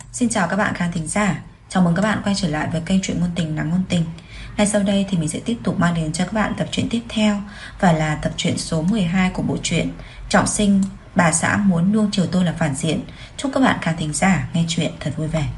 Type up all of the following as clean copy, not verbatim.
Xin chào các bạn khán thính giả. Chào mừng các bạn quay trở lại với kênh truyện ngôn tình Lắng Ngôn Tình. Ngay sau đây thì mình sẽ tiếp tục mang đến cho các bạn tập truyện tiếp theo, và là tập truyện số 12 của bộ truyện Trọng Sinh Bà xã muốn nuông chiều tôi là phản diện. Chúc các bạn khán thính giả nghe truyện thật vui vẻ.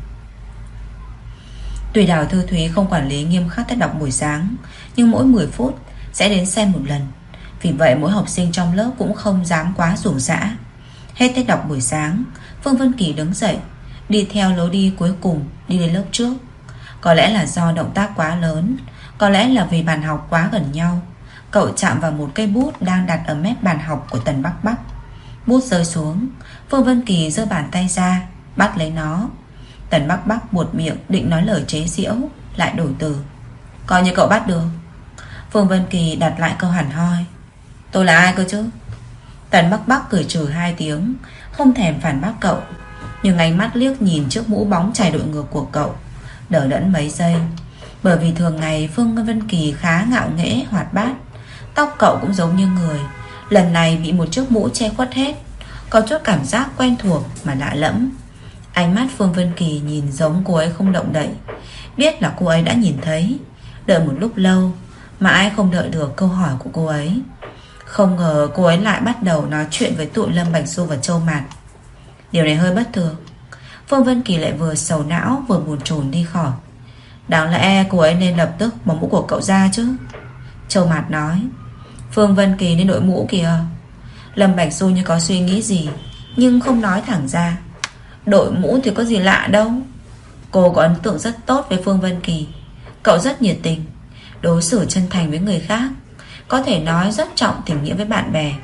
Tuy Đào Thư Thúy không quản lý nghiêm khắc tiết đọc buổi sáng, nhưng mỗi 10 phút sẽ đến xem một lần. Vì vậy mỗi học sinh trong lớp cũng không dám quá rủ rã. Hết tiết đọc buổi sáng, Phương Vân Kỳ đứng dậy, đi theo lối đi cuối cùng, đi đến lớp trước. Có lẽ là do động tác quá lớn, có lẽ là vì bàn học quá gần nhau. Cậu chạm vào một cây bút đang đặt ở mép bàn học của Tần Bắc Bắc. Bút rơi xuống, Phương Vân Kỳ giơ bàn tay ra, bắt lấy nó. Tần Bắc Bắc buột miệng định nói lời chế giễu, lại đổi từ. Coi như cậu bắt được. Phương Vân Kỳ đặt lại câu hẳn hoi. Tôi là ai cơ chứ? Tần Bắc Bắc cười trừ hai tiếng, không thèm phản bác cậu, nhưng ánh mắt liếc nhìn chiếc mũ bóng chày đội ngược của cậu, đờ đẫn mấy giây. Bởi vì thường ngày Phương Vân Kỳ khá ngạo nghễ hoạt bát, tóc cậu cũng giống như người, lần này bị một chiếc mũ che khuất hết, có chút cảm giác quen thuộc mà lạ lẫm. Ánh mắt Phương Vân Kỳ nhìn giống cô ấy không động đậy, biết là cô ấy đã nhìn thấy. Đợi một lúc lâu mà ai không đợi được câu hỏi của cô ấy. Không ngờ cô ấy lại bắt đầu nói chuyện với tụi Lâm Bạch Du và Châu Mạt. Điều này hơi bất thường. Phương Vân Kỳ lại vừa sầu não vừa buồn chồn đi khỏi. Đáng lẽ cô ấy nên lập tức bỏ mũ của cậu ra chứ. Châu Mạt nói. Phương Vân Kỳ nên đội mũ kìa. Lâm Bạch Du như có suy nghĩ gì, nhưng không nói thẳng ra. Đội mũ thì có gì lạ đâu. Cô có ấn tượng rất tốt với Phương Vân Kỳ. Cậu rất nhiệt tình, đối xử chân thành với người khác, có thể nói rất trọng tình nghĩa với bạn bè.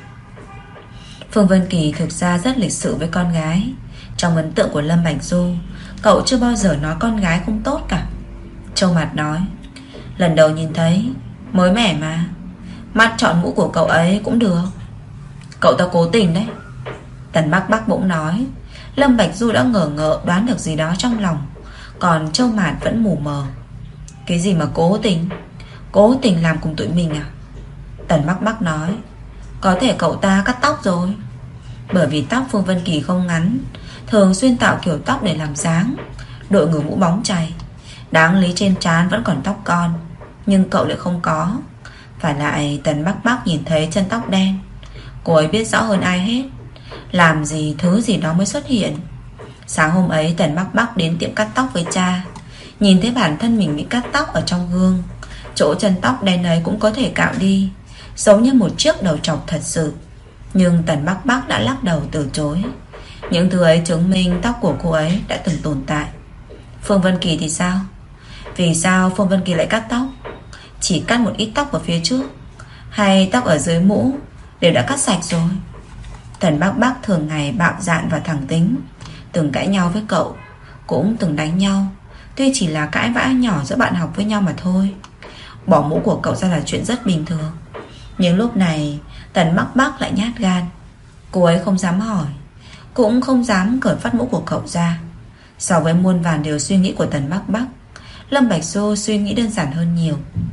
Phương Vân Kỳ thực ra rất lịch sự với con gái. Trong ấn tượng của Lâm Bạch Du, cậu chưa bao giờ nói con gái không tốt cả. Châu Mạt nói. Lần đầu nhìn thấy, mới mẻ mà. Mắt chọn mũ của cậu ấy cũng được. Cậu ta cố tình đấy. Tần Bắc Bắc bỗng nói. Lâm Bạch Du đã ngờ ngợ đoán được gì đó trong lòng, còn Châu Mạt vẫn mù mờ. Cái gì mà cố tình? Cố tình làm cùng tụi mình à? Tần Bắc Bắc nói. Có thể cậu ta cắt tóc rồi. Bởi vì tóc Phương Vân Kỳ không ngắn, thường xuyên tạo kiểu tóc để làm dáng, đội ngửa mũ bóng chày. Đáng lý trên trán vẫn còn tóc con, nhưng cậu lại không có. Phải lại Tần Bắc Bắc nhìn thấy chân tóc đen. Cô ấy biết rõ hơn ai hết. Làm gì thứ gì đó mới xuất hiện. Sáng hôm ấy Tần Bắc Bắc đến tiệm cắt tóc với cha, nhìn thấy bản thân mình bị cắt tóc ở trong gương. Chỗ chân tóc đen ấy cũng có thể cạo đi, giống như một chiếc đầu trọc thật sự. Nhưng Tần Bắc Bắc đã lắc đầu từ chối. Những thứ ấy chứng minh tóc của cô ấy đã từng tồn tại. Phương Vân Kỳ thì sao? Vì sao Phương Vân Kỳ lại cắt tóc? Chỉ cắt một ít tóc ở phía trước, hay tóc ở dưới mũ đều đã cắt sạch rồi? Tần Bắc Bắc thường ngày bạo dạn và thẳng tính, từng cãi nhau với cậu, cũng từng đánh nhau. Tuy chỉ là cãi vã nhỏ giữa bạn học với nhau mà thôi. Bỏ mũ của cậu ra là chuyện rất bình thường. Nhưng lúc này Tần Bắc Bắc lại nhát gan. Cô ấy không dám hỏi, cũng không dám cởi phát mũ của cậu ra. So với muôn vàn điều suy nghĩ của Tần Bắc Bắc, Lâm Bạch Du suy nghĩ đơn giản hơn nhiều.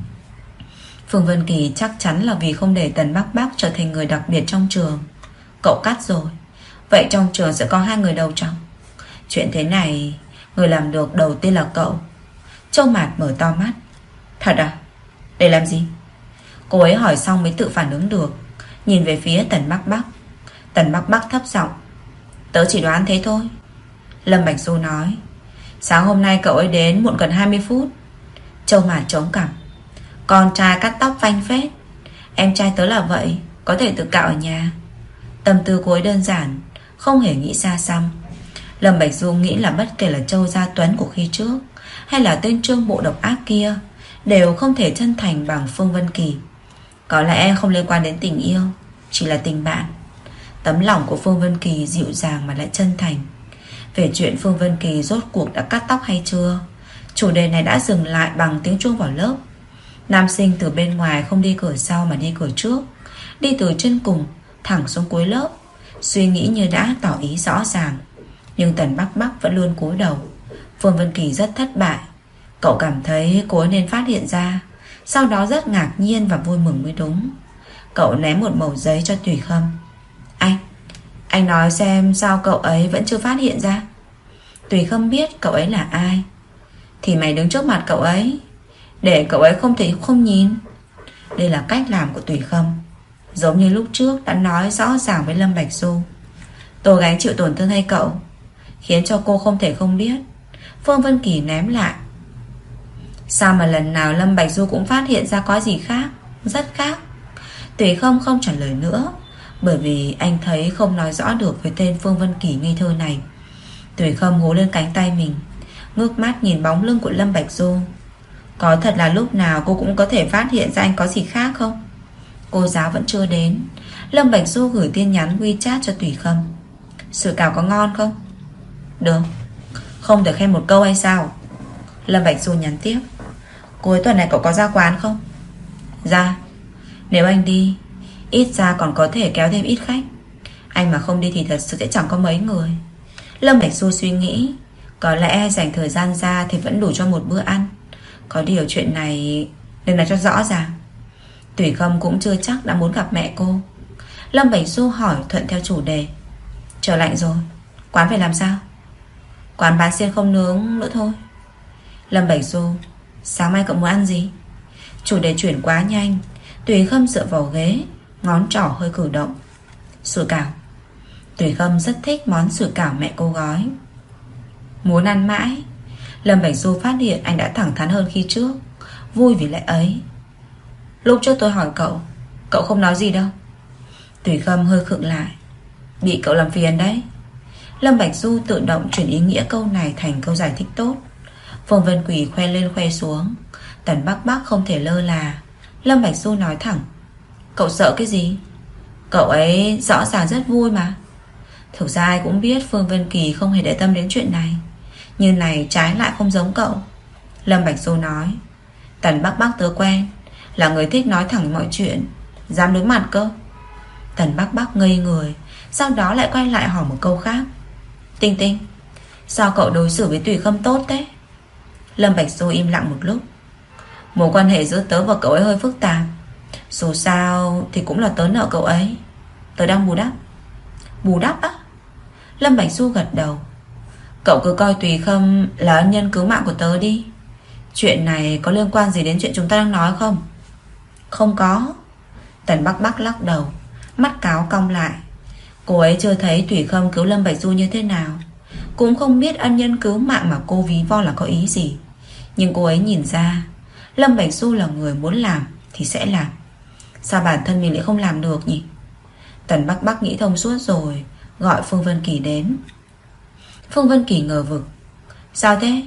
Phương Vân Kỳ chắc chắn là vì không để Tần Bắc Bắc trở thành người đặc biệt trong trường. Cậu cắt rồi, vậy trong trường sẽ có hai người đầu trọc. Chuyện thế này, người làm được đầu tiên là cậu. Châu Mạt mở to mắt. Thật à? Để làm gì? Cô ấy hỏi xong mới tự phản ứng được, nhìn về phía Tần Bắc Bắc. Tần Bắc Bắc thấp giọng. Tớ chỉ đoán thế thôi. Lâm Bạch Du nói. Sáng hôm nay cậu ấy đến muộn gần 20 phút. Châu Mạt chống cằm. Con trai cắt tóc phanh phết. Em trai tớ là vậy, có thể tự cạo ở nhà. Tâm tư cô ấy đơn giản, không hề nghĩ xa xăm. Lâm Bạch Du nghĩ là bất kể là Châu Gia Tuấn của khi trước, hay là tên Trương Bộ độc ác kia, đều không thể chân thành bằng Phương Vân Kỳ. Có lẽ không liên quan đến tình yêu, chỉ là tình bạn. Tấm lòng của Phương Vân Kỳ dịu dàng mà lại chân thành. Về chuyện Phương Vân Kỳ rốt cuộc đã cắt tóc hay chưa, chủ đề này đã dừng lại bằng tiếng chuông vào lớp. Nam sinh từ bên ngoài không đi cửa sau mà đi cửa trước, đi từ trên cùng thẳng xuống cuối lớp. Suy nghĩ như đã tỏ ý rõ ràng. Nhưng Tần Bắc Bắc vẫn luôn cúi đầu. Phương Vân Kỳ rất thất bại. Cậu cảm thấy cô ấy nên phát hiện ra, sau đó rất ngạc nhiên và vui mừng mới đúng. Cậu ném một mẩu giấy cho Tùy Khâm. Anh nói xem sao cậu ấy vẫn chưa phát hiện ra. Tùy Khâm biết cậu ấy là ai. Thì mày đứng trước mặt cậu ấy, để cậu ấy không thể không nhìn. Đây là cách làm của Tùy Khâm. Giống như lúc trước đã nói rõ ràng với Lâm Bạch Du. Tôi gánh chịu tổn thương hay cậu, khiến cho cô không thể không biết. Phương Vân Kỳ ném lại. Sao mà lần nào Lâm Bạch Du cũng phát hiện ra có gì khác, rất khác. Tùy Khâm không trả lời nữa, bởi vì anh thấy không nói rõ được với tên Phương Vân Kỳ ngây thơ này. Tùy Khâm gối lên cánh tay mình, ngước mắt nhìn bóng lưng của Lâm Bạch Du. Có thật là lúc nào cô cũng có thể phát hiện ra anh có gì khác không? Cô giáo vẫn chưa đến. Lâm Bạch Du gửi tin nhắn WeChat cho Tùy Khâm. Sủi cảo có ngon không? Được. Không thể khen một câu hay sao? Lâm Bạch Du nhắn tiếp. Cuối tuần này cậu có ra quán không? Ra. Nếu anh đi, ít ra còn có thể kéo thêm ít khách. Anh mà không đi thì thật sự sẽ chẳng có mấy người. Lâm Bạch Du suy nghĩ, có lẽ dành thời gian ra thì vẫn đủ cho một bữa ăn. Có điều chuyện này nên nói cho rõ ràng. Tùy Khâm cũng chưa chắc đã muốn gặp mẹ cô. Lâm Bạch Du hỏi thuận theo chủ đề. Trời lạnh rồi, quán phải làm sao? Quán bán xiên không nướng nữa thôi. Lâm Bạch Du. Sáng mai cậu muốn ăn gì? Chủ đề chuyển quá nhanh. Tùy Khâm dựa vào ghế, ngón trỏ hơi cử động. Sủi cảo. Tùy Khâm rất thích món sủi cảo mẹ cô gói. Muốn ăn mãi. Lâm Bạch Du phát hiện anh đã thẳng thắn hơn khi trước, vui vì lẽ ấy. Lúc trước tôi hỏi cậu, cậu không nói gì đâu. Tùy Khâm hơi khựng lại. Bị cậu làm phiền đấy. Lâm Bạch Du tự động chuyển ý nghĩa câu này thành câu giải thích tốt. Phương Vân Quỳ khoe lên khoe xuống. Tần Bắc Bắc không thể lơ là. Lâm Bạch Du nói thẳng. Cậu sợ cái gì? Cậu ấy rõ ràng rất vui mà. Thực ra ai cũng biết Phương Vân Kỳ không hề để tâm đến chuyện này. Như này trái lại không giống cậu. Lâm Bạch Du nói. Tần Bắc Bắc tớ quen, là người thích nói thẳng mọi chuyện, dám đối mặt cơ. Tần Bắc Bắc ngây người, sau đó lại quay lại hỏi một câu khác. Tinh Tinh, sao cậu đối xử với Tùy Khâm tốt thế? Lâm Bạch Du im lặng một lúc. Mối quan hệ giữa tớ và cậu ấy hơi phức tạp. Dù sao thì cũng là tớ nợ cậu ấy. Tớ đang bù đắp. Bù đắp á? Lâm Bạch Du gật đầu. Cậu cứ coi Tùy Khâm là ân nhân cứu mạng của tớ đi. Chuyện này có liên quan gì đến chuyện chúng ta đang nói không? Không có. Tần Bắc Bắc lắc đầu, mắt cáo cong lại. Cô ấy chưa thấy Tùy Khâm cứu Lâm Bạch Du như thế nào, cũng không biết ân nhân cứu mạng mà cô ví von là có ý gì. Nhưng cô ấy nhìn ra Lâm Bạch Du là người muốn làm thì sẽ làm. Sao bản thân mình lại không làm được nhỉ? Tần Bắc Bắc nghĩ thông suốt rồi, gọi Phương Vân Kỳ đến. Phương Vân Kỳ ngờ vực. Sao thế?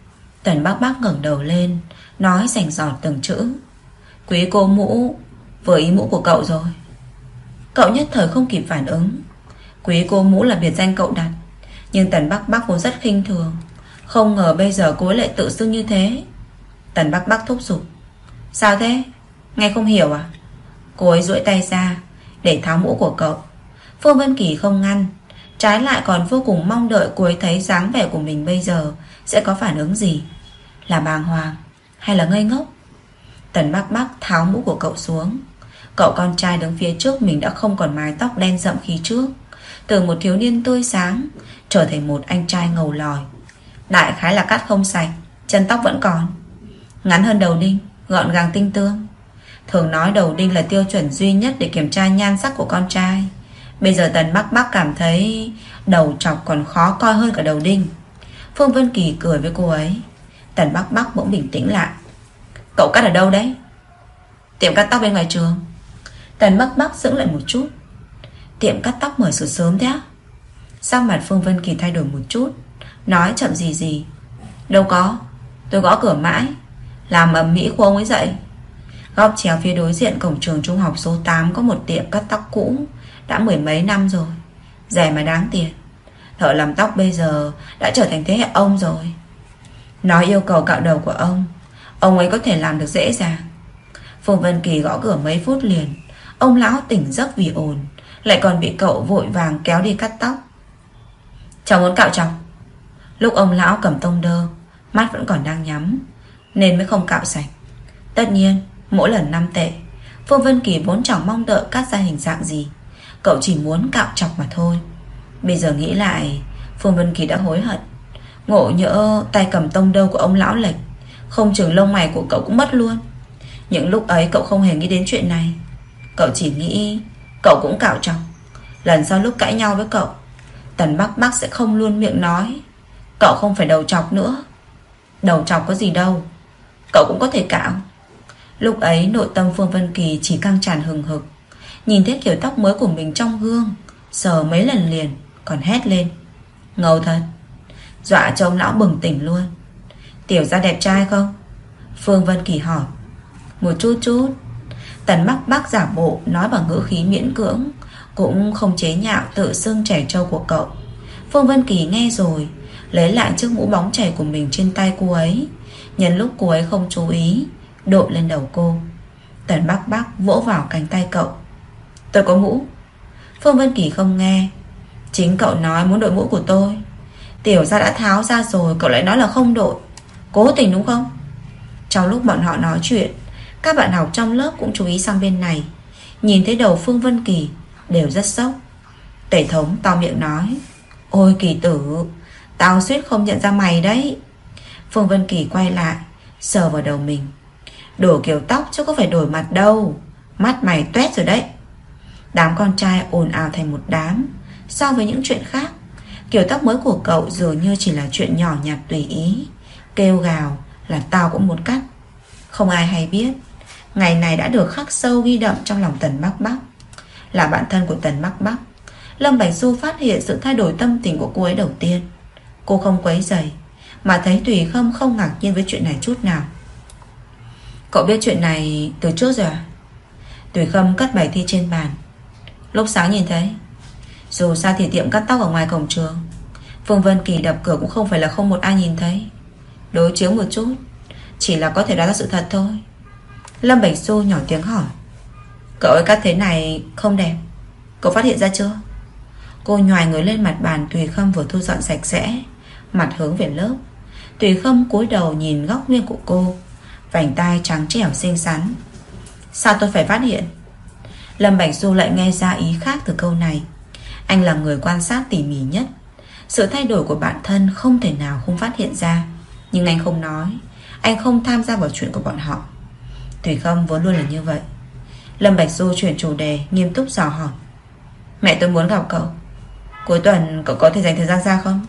Tần Bắc Bắc ngẩng đầu lên, nói rành rọt từng chữ. Quý cô mũ vừa ý mũ của cậu rồi. Cậu nhất thời không kịp phản ứng. Quý cô mũ là biệt danh cậu đặt, nhưng Tần Bắc Bắc vốn rất khinh thường. Không ngờ bây giờ cô ấy lại tự xưng như thế. Tần Bắc Bắc thúc giục. Sao thế? Nghe không hiểu à? Cô ấy duỗi tay ra để tháo mũ của cậu. Phương Vân Kỳ không ngăn, trái lại còn vô cùng mong đợi cô ấy thấy dáng vẻ của mình bây giờ sẽ có phản ứng gì. Là bàng hoàng hay là ngây ngốc? Tần Bắc Bắc tháo mũ của cậu xuống. Cậu con trai đứng phía trước mình đã không còn mái tóc đen rậm khi trước, từ một thiếu niên tươi sáng trở thành một anh trai ngầu lòi. Đại khái là cắt không sạch, chân tóc vẫn còn, ngắn hơn đầu đinh, gọn gàng tinh tương. Thường nói đầu đinh là tiêu chuẩn duy nhất để kiểm tra nhan sắc của con trai. Bây giờ Tần Bắc Bắc cảm thấy đầu trọc còn khó coi hơn cả đầu đinh. Phương Vân Kỳ cười với cô ấy. Tần Bắc Bắc bỗng bình tĩnh lại. Cậu cắt ở đâu đấy? Tiệm cắt tóc bên ngoài trường. Tần Bắc Bắc sững lại một chút. Tiệm cắt tóc mở từ sớm thế á? Sắc mặt Phương Vân Kỳ thay đổi một chút, nói chậm gì gì. Đâu có, tôi gõ cửa mãi, làm ầm ĩ khu ông ấy dậy. Góc chéo phía đối diện cổng trường trung học số 8 có một tiệm cắt tóc cũ, đã mười mấy năm rồi, rẻ mà đáng tiền. Thợ làm tóc bây giờ đã trở thành thế hệ ông rồi. Nói yêu cầu cạo đầu của ông ấy có thể làm được dễ dàng. Phương Vân Kỳ gõ cửa mấy phút liền. Ông lão tỉnh giấc vì ồn, lại còn bị cậu vội vàng kéo đi cắt tóc. Cháu muốn cạo chọc. Lúc ông lão cầm tông đơ, mắt vẫn còn đang nhắm, nên mới không cạo sạch. Tất nhiên mỗi lần 5 tệ. Phương Vân Kỳ vốn chẳng mong đợi cắt ra hình dạng gì, cậu chỉ muốn cạo chọc mà thôi. Bây giờ nghĩ lại, Phương Vân Kỳ đã hối hận. Ngộ nhỡ tay cầm tông đâu của ông lão lệch, không chừng lông mày của cậu cũng mất luôn. Những lúc ấy cậu không hề nghĩ đến chuyện này. Cậu chỉ nghĩ cậu cũng cạo trọc. Lần sau lúc cãi nhau với cậu, Tần Bắc Bắc sẽ không luôn miệng nói cậu không phải đầu trọc nữa. Đầu trọc có gì đâu, cậu cũng có thể cạo. Lúc ấy nội tâm Phương Vân Kỳ chỉ căng tràn hừng hực. Nhìn thấy kiểu tóc mới của mình trong gương, sờ mấy lần liền, còn hét lên: ngầu thật. Dọa cho ông lão bừng tỉnh luôn. Tiểu gia đẹp trai không? Phương Vân Kỳ hỏi. Một chút chút. Tần Bắc Bắc giả bộ nói bằng ngữ khí miễn cưỡng, cũng không chế nhạo tự xưng trẻ trâu của cậu. Phương Vân Kỳ nghe rồi, lấy lại chiếc mũ bóng chảy của mình trên tay cô ấy, nhân lúc cô ấy không chú ý, đội lên đầu cô. Tần Bắc Bắc vỗ vào cánh tay cậu. Tôi có mũ. Phương Vân Kỳ không nghe. Chính cậu nói muốn đội mũ của tôi. Tiểu gia đã tháo ra rồi, cậu lại nói là không đội. Cố tình đúng không? Trong lúc bọn họ nói chuyện, các bạn học trong lớp cũng chú ý sang bên này. Nhìn thấy đầu Phương Vân Kỳ đều rất sốc. Tể thống to miệng nói: ôi Kỳ tử, tao suýt không nhận ra mày đấy. Phương Vân Kỳ quay lại, sờ vào đầu mình. Đổi kiểu tóc chứ có phải đổi mặt đâu. Mắt mày toét rồi đấy. Đám con trai ồn ào thành một đám. So với những chuyện khác, kiểu tóc mới của cậu dường như chỉ là chuyện nhỏ nhặt tùy ý. Kêu gào là tao cũng muốn cắt. Không ai hay biết, ngày này đã được khắc sâu ghi đậm trong lòng Tần Bắc Bắc. Là bạn thân của Tần Bắc Bắc, Lâm Bạch Du phát hiện sự thay đổi tâm tình của cô ấy đầu tiên. Cô không quấy rầy, mà thấy Tùy Khâm không ngạc nhiên với chuyện này chút nào. Cậu biết chuyện này từ trước rồi à? Tùy Khâm cất bài thi trên bàn. Lúc sáng nhìn thấy. Dù sao thì tiệm cắt tóc ở ngoài cổng trường, Phương Vân Kỳ đập cửa cũng không phải là không một ai nhìn thấy. Đối chiếu một chút, chỉ là có thể đoán ra sự thật thôi. Lâm Bạch Du nhỏ tiếng hỏi: cậu ấy cắt thế này không đẹp, cậu phát hiện ra chưa? Cô nhoài người lên mặt bàn Tùy Khâm vừa thu dọn sạch sẽ, mặt hướng về lớp. Tùy Khâm cúi đầu nhìn góc nghiêng của cô, vành tai trắng trẻo xinh xắn. Sao tôi phải phát hiện? Lâm Bạch Du lại nghe ra ý khác từ câu này. Anh là người quan sát tỉ mỉ nhất. Sự thay đổi của bản thân không thể nào không phát hiện ra. Nhưng anh không nói, anh không tham gia vào chuyện của bọn họ. Tùy Khâm vốn luôn là như vậy. Lâm Bạch Du chuyển chủ đề, nghiêm túc dò hỏi: mẹ tôi muốn gặp cậu. Cuối tuần cậu có thể dành thời gian ra không?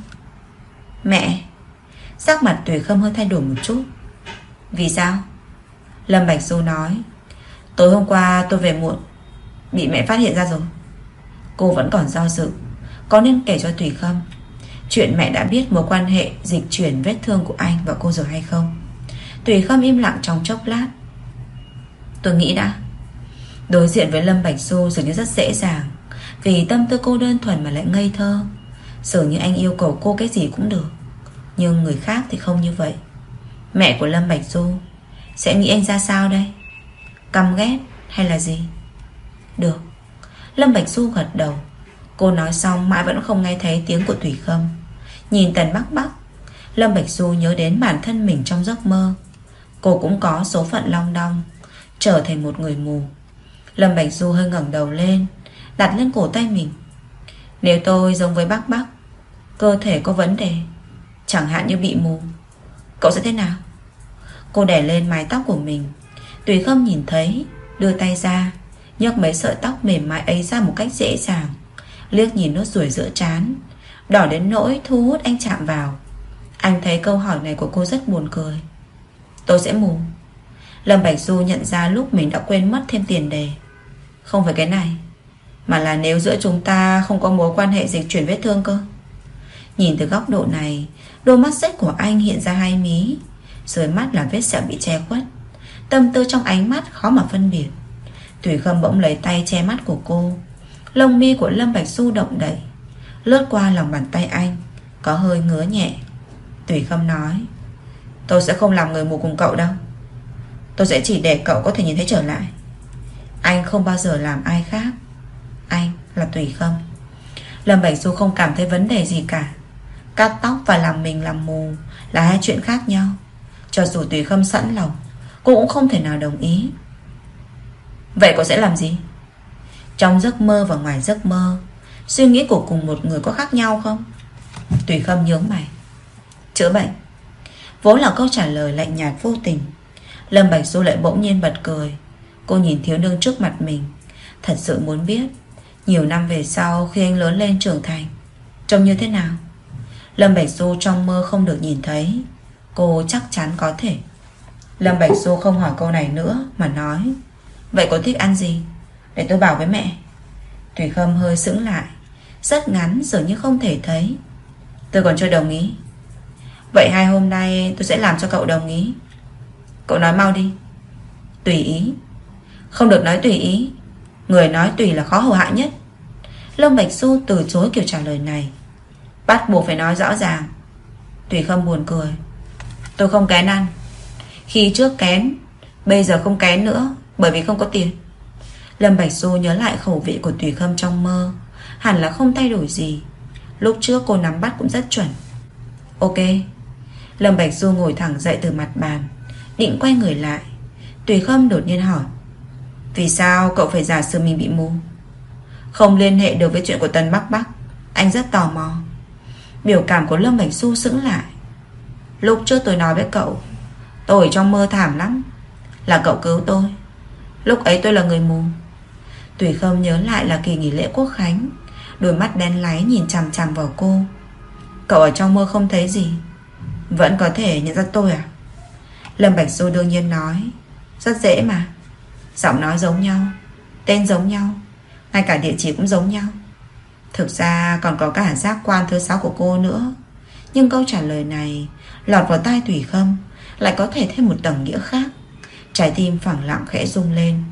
Mẹ. Sắc mặt Tùy Khâm hơi thay đổi một chút. Vì sao? Lâm Bạch Du nói: tối hôm qua tôi về muộn, bị mẹ phát hiện ra rồi. Cô vẫn còn do dự, có nên kể cho Tùy Khâm chuyện mẹ đã biết mối quan hệ dịch chuyển vết thương của anh và cô rồi hay không? Tùy Khâm im lặng trong chốc lát. Tôi nghĩ đã. Đối diện với Lâm Bạch Du dường như rất dễ dàng, vì tâm tư cô đơn thuần mà lại ngây thơ. Dường như anh yêu cầu cô cái gì cũng được. Nhưng người khác thì không như vậy. Mẹ của Lâm Bạch Du sẽ nghĩ anh ra sao đây? Căm ghét hay là gì? Được. Lâm Bạch Du gật đầu. Cô nói xong mãi vẫn không nghe thấy tiếng của Thủy Khâm. Nhìn Tần Bắc Bắc, Lâm Bạch Du nhớ đến bản thân mình trong giấc mơ. Cô cũng có số phận long đong, trở thành một người mù. Lâm Bạch Du hơi ngẩng đầu lên, đặt lên cổ tay mình. Nếu tôi giống với Bắc Bắc, cơ thể có vấn đề, chẳng hạn như bị mù, cậu sẽ thế nào? Cô đè lên mái tóc của mình. Tùy Khâm nhìn thấy, đưa tay ra, nhấc mấy sợi tóc mềm mại ấy ra một cách dễ dàng, liếc nhìn nốt ruồi giữa trán, đỏ đến nỗi thu hút anh chạm vào. Anh thấy câu hỏi này của cô rất buồn cười. Tôi sẽ mù. Lâm Bạch Du nhận ra lúc mình đã quên mất thêm tiền đề. Không phải cái này, mà là nếu giữa chúng ta không có mối quan hệ dịch chuyển vết thương cơ. Nhìn từ góc độ này, đôi mắt rách của anh hiện ra hai mí, dưới mắt là vết sẹo bị che khuất. Tâm tư trong ánh mắt khó mà phân biệt. Thủy Khâm bỗng lấy tay che mắt của cô. Lông mi của Lâm Bạch Du động đậy, lướt qua lòng bàn tay anh, có hơi ngứa nhẹ. Thủy Khâm nói: tôi sẽ không làm người mù cùng cậu đâu. Tôi sẽ chỉ để cậu có thể nhìn thấy trở lại. Anh không bao giờ làm ai khác. Anh là Thủy Khâm. Lâm Bạch Du không cảm thấy vấn đề gì cả. Cắt tóc và làm mình làm mù là hai chuyện khác nhau. Cho dù Thủy Khâm sẵn lòng, cô cũng không thể nào đồng ý. Vậy cậu sẽ làm gì? Trong giấc mơ và ngoài giấc mơ, suy nghĩ của cùng một người có khác nhau không? Thủy Khâm nhướng mày. Chữa bệnh. Vốn là câu trả lời lạnh nhạt vô tình. Lâm Bạch Du lại bỗng nhiên bật cười. Cô nhìn thiếu nương trước mặt mình, thật sự muốn biết nhiều năm về sau khi anh lớn lên trưởng thành trông như thế nào. Lâm Bạch Du trong mơ không được nhìn thấy, cô chắc chắn có thể. Lâm Bạch Du không hỏi câu này nữa mà nói: vậy cô thích ăn gì? Để tôi bảo với mẹ. Thủy Khâm hơi sững lại, rất ngắn dường như không thể thấy. Tôi còn chưa đồng ý. Vậy 2 hôm nay tôi sẽ làm cho cậu đồng ý. Cậu nói mau đi. Tùy ý. Không được nói tùy ý. Người nói tùy là khó hầu hạ nhất. Lâm Bạch Du từ chối kiểu trả lời này. Bắt buộc phải nói rõ ràng. Thủy Khâm buồn cười. Tôi không kén ăn. Khi trước kén, bây giờ không kén nữa, bởi vì không có tiền. Lâm Bạch Du nhớ lại khẩu vị của Thủy Khâm trong mơ, hẳn là không thay đổi gì. Lúc trước cô nắm bắt cũng rất chuẩn. Ok. Lâm Bạch Du ngồi thẳng dậy từ mặt bàn, định quay người lại. Thủy Khâm đột nhiên hỏi: vì sao cậu phải giả sử mình bị mù? Không liên hệ được với chuyện của Tần Bắc Bắc. Anh rất tò mò. Biểu cảm của Lâm Bạch Du sững lại. Lúc trước tôi nói với cậu, tôi ở trong mơ thảm lắm, là cậu cứu tôi. Lúc ấy tôi là người mù. Thủy Khâm nhớ lại là kỳ nghỉ lễ Quốc Khánh, đôi mắt đen láy nhìn chằm chằm vào cô. Cậu ở trong mơ không thấy gì, vẫn có thể nhận ra tôi à? Lâm Bạch Du đương nhiên nói: rất dễ mà. Giọng nói giống nhau, tên giống nhau, ngay cả địa chỉ cũng giống nhau. Thực ra còn có cả giác quan thứ 6 của cô nữa. Nhưng câu trả lời này lọt vào tai Thủy Khâm lại có thể thêm một tầng nghĩa khác. Trái tim phẳng lặng khẽ rung lên.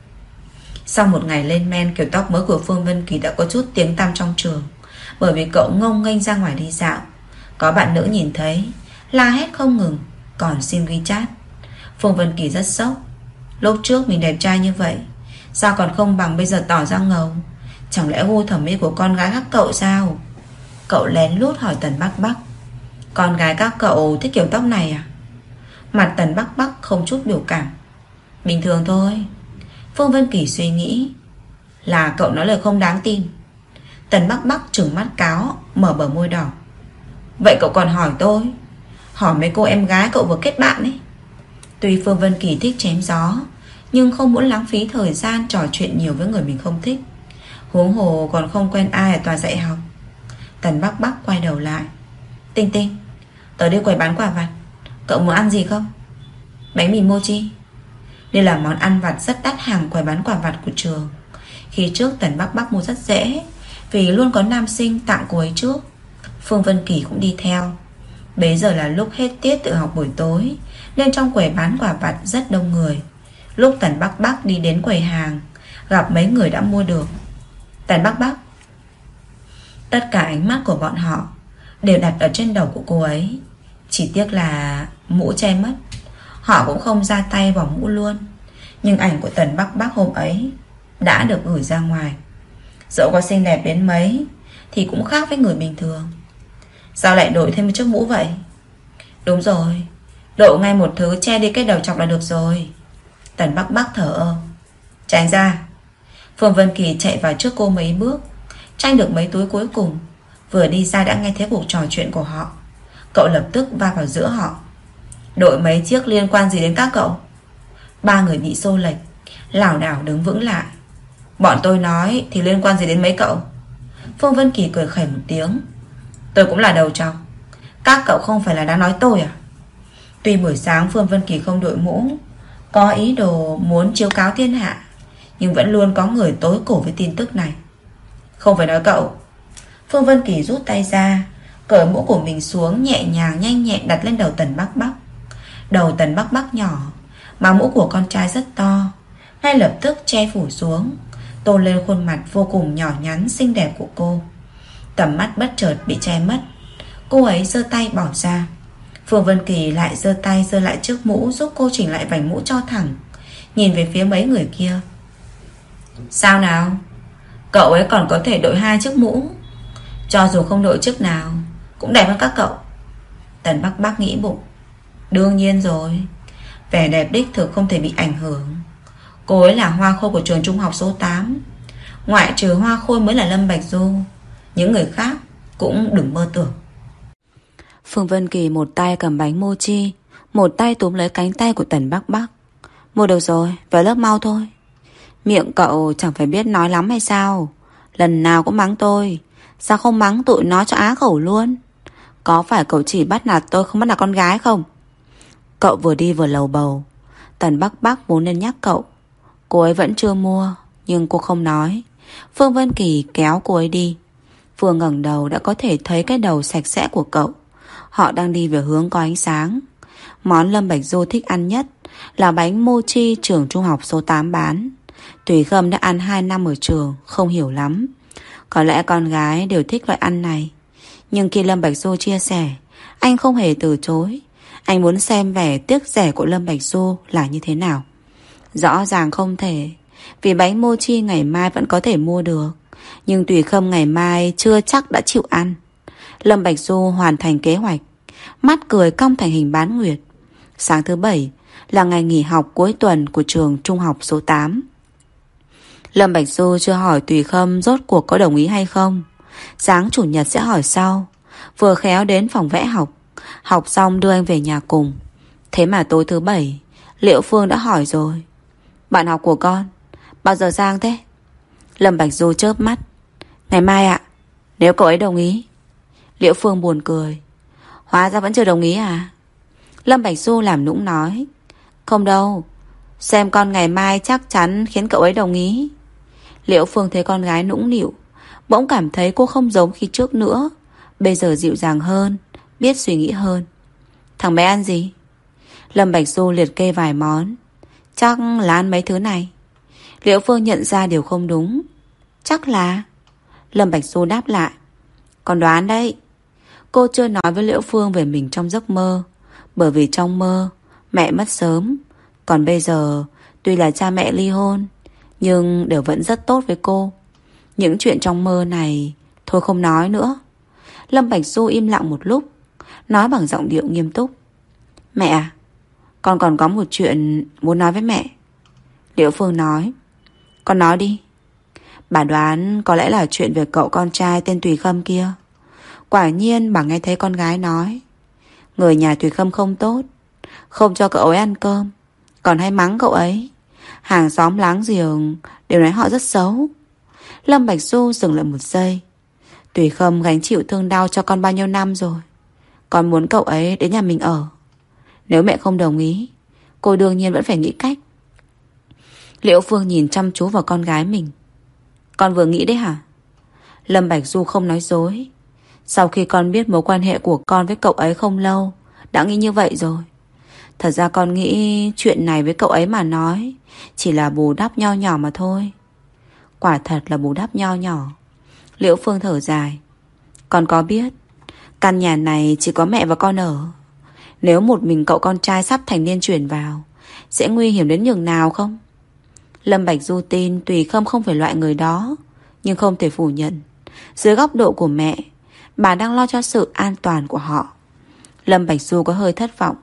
Sau một ngày lên men, kiểu tóc mới của Phương Vân Kỳ đã có chút tiếng tăm trong trường, bởi vì cậu ngông nghênh ra ngoài đi dạo. Có bạn nữ nhìn thấy, la hét không ngừng, còn xin WeChat. Phương Vân Kỳ rất sốc. Lúc trước mình đẹp trai như vậy, sao còn không bằng bây giờ tỏ ra ngầu? Chẳng lẽ gu thẩm mỹ của con gái các cậu sao? Cậu lén lút hỏi Tần Bắc Bắc: con gái các cậu thích kiểu tóc này à? Mặt Tần Bắc Bắc không chút biểu cảm: bình thường thôi. Phương Vân Kỳ suy nghĩ: là cậu nói lời không đáng tin. Tần Bắc Bắc trừng mắt cáo, mở bờ môi đỏ: vậy cậu còn hỏi tôi? Hỏi mấy cô em gái cậu vừa kết bạn ấy. Tuy Phương Vân Kỳ thích chém gió, nhưng không muốn lãng phí thời gian trò chuyện nhiều với người mình không thích. Huống hồ còn không quen ai ở tòa dạy học. Tần Bắc Bắc quay đầu lại: Tinh Tinh, tớ đi quầy bán quà vặt, cậu muốn ăn gì không? Bánh mì mochi. Đây là món ăn vặt rất đắt hàng quầy bán quà vặt của trường. Khi trước Tần Bắc Bắc mua rất dễ, vì luôn có nam sinh tặng cô ấy trước. Phương Vân Kỳ cũng đi theo. Bấy giờ là lúc hết tiết tự học buổi tối, nên trong quầy bán quà vặt rất đông người. Lúc Tần Bắc Bắc đi đến quầy hàng, gặp mấy người đã mua được. Tần Bắc Bắc. Tất cả ánh mắt của bọn họ đều đặt ở trên đầu của cô ấy. Chỉ tiếc là mũ che mất. Họ cũng không ra tay vào mũ luôn. Nhưng ảnh của Tần Bắc Bắc hôm ấy đã được gửi ra ngoài. Dẫu có xinh đẹp đến mấy thì cũng khác với người bình thường. Sao lại đổi thêm một chiếc mũ vậy? Đúng rồi, đội ngay một thứ che đi cái đầu chọc là được rồi. Tần Bắc Bắc thở ơ: tránh ra. Phương Vân Kỳ chạy vào trước cô mấy bước, tranh được mấy túi cuối cùng. Vừa đi ra đã nghe thấy cuộc trò chuyện của họ. Cậu lập tức va vào giữa họ: đội mấy chiếc liên quan gì đến các cậu? Ba người bị xô lệch, lảo đảo đứng vững lại. Bọn tôi nói thì liên quan gì đến mấy cậu? Phương Vân Kỳ cười khẩy một tiếng: tôi cũng là đầu trọc. Các cậu không phải là đang nói tôi à? Tuy buổi sáng Phương Vân Kỳ không đội mũ, có ý đồ muốn chiếu cáo thiên hạ, nhưng vẫn luôn có người tối cổ với tin tức này. Không phải nói cậu. Phương Vân Kỳ rút tay ra, cởi mũ của mình xuống, nhẹ nhàng nhanh nhẹn đặt lên đầu Tần Bắc Bắc. Đầu Tần Bắc Bắc nhỏ, mà mũ của con trai rất to, ngay lập tức che phủ xuống, tôn lên khuôn mặt vô cùng nhỏ nhắn xinh đẹp của cô. Tầm mắt bất chợt bị che mất. Cô ấy giơ tay bỏ ra. Phương Vân Kỳ lại giơ tay giơ lại chiếc mũ, giúp cô chỉnh lại vành mũ cho thẳng, nhìn về phía mấy người kia: sao nào? Cậu ấy còn có thể đội 2 chiếc mũ, cho dù không đội chiếc nào cũng đẹp hơn các cậu. Tần Bắc Bắc nghĩ bụng: đương nhiên rồi, vẻ đẹp đích thực không thể bị ảnh hưởng. Cô ấy là hoa khôi của trường trung học số 8. Ngoại trừ hoa khôi mới là Lâm Bạch Du, những người khác cũng đừng mơ tưởng. Phương Vân Kỳ một tay cầm bánh mochi, một tay túm lấy cánh tay của Tần Bắc Bắc. Mua được rồi, về lớp mau thôi. Miệng cậu chẳng phải biết nói lắm hay sao? Lần nào cũng mắng tôi, sao không mắng tụi nó cho á khẩu luôn? Có phải cậu chỉ bắt nạt tôi không bắt nạt con gái không? Cậu vừa đi vừa lầu bầu. Tần Bắc Bắc vốn nên nhắc cậu. Cô ấy vẫn chưa mua, nhưng cô không nói. Phương Vân Kỳ kéo cô ấy đi. Vừa ngẩng đầu đã có thể thấy cái đầu sạch sẽ của cậu. Họ đang đi về hướng có ánh sáng. Món Lâm Bạch Du thích ăn nhất là bánh mochi trường trung học số 8 bán. Tùy Khâm đã ăn 2 năm ở trường, không hiểu lắm. Có lẽ con gái đều thích loại ăn này. Nhưng khi Lâm Bạch Du chia sẻ, anh không hề từ chối. Anh muốn xem vẻ tiếc rẻ của Lâm Bạch Du là như thế nào. Rõ ràng không thể, vì bánh mochi ngày mai vẫn có thể mua được. Nhưng Tùy Khâm ngày mai chưa chắc đã chịu ăn. Lâm Bạch Du hoàn thành kế hoạch, mắt cười cong thành hình bán nguyệt. Sáng thứ Bảy là ngày nghỉ học cuối tuần của trường trung học số 8. Lâm Bạch Du chưa hỏi Tùy Khâm rốt cuộc có đồng ý hay không. Sáng chủ nhật sẽ hỏi sau. Vừa khéo đến phòng vẽ học. Học xong đưa anh về nhà cùng. Thế mà tối thứ Bảy Liễu Phương đã hỏi rồi. Bạn học của con bao giờ sang thế? Lâm Bạch Du chớp mắt. Ngày mai ạ, nếu cậu ấy đồng ý. Liễu Phương buồn cười. Hóa ra vẫn chưa đồng ý à? Lâm Bạch Du làm nũng nói. Không đâu, xem con ngày mai chắc chắn khiến cậu ấy đồng ý. Liễu Phương thấy con gái nũng nịu, bỗng cảm thấy cô không giống khi trước nữa. Bây giờ dịu dàng hơn, biết suy nghĩ hơn. Thằng bé ăn gì? Lâm Bạch Du liệt kê vài món. Chắc là ăn mấy thứ này. Liễu Phương nhận ra điều không đúng. Chắc là... Lâm Bạch Du đáp lại. Con đoán đấy. Cô chưa nói với Liễu Phương về mình trong giấc mơ. Bởi vì trong mơ mẹ mất sớm. Còn bây giờ tuy là cha mẹ ly hôn, nhưng đều vẫn rất tốt với cô. Những chuyện trong mơ này thôi không nói nữa. Lâm Bạch Du im lặng một lúc, nói bằng giọng điệu nghiêm túc. Mẹ à, con còn có một chuyện muốn nói với mẹ. Liễu Phương nói. Con nói đi. Bà đoán có lẽ là chuyện về cậu con trai tên Tùy Khâm kia. Quả nhiên bà nghe thấy con gái nói. Người nhà Tùy Khâm không tốt, không cho cậu ấy ăn cơm, còn hay mắng cậu ấy. Hàng xóm láng giềng đều nói họ rất xấu. Lâm Bạch Du dừng lại một giây. Tùy Khâm gánh chịu thương đau cho con bao nhiêu năm rồi. Con muốn cậu ấy đến nhà mình ở. Nếu mẹ không đồng ý, cô đương nhiên vẫn phải nghĩ cách. Liễu Phương nhìn chăm chú vào con gái mình. Con vừa nghĩ đấy hả? Lâm Bạch Du không nói dối. Sau khi con biết mối quan hệ của con với cậu ấy không lâu, đã nghĩ như vậy rồi. Thật ra con nghĩ chuyện này với cậu ấy mà nói chỉ là bù đắp nho nhỏ mà thôi. Quả thật là bù đắp nho nhỏ. Liễu Phương thở dài. Con có biết căn nhà này chỉ có mẹ và con ở. Nếu một mình cậu con trai sắp thành niên chuyển vào, sẽ nguy hiểm đến nhường nào không? Lâm Bạch Du tin Tùy Khâm không phải loại người đó, nhưng không thể phủ nhận, dưới góc độ của mẹ, bà đang lo cho sự an toàn của họ. Lâm Bạch Du có hơi thất vọng.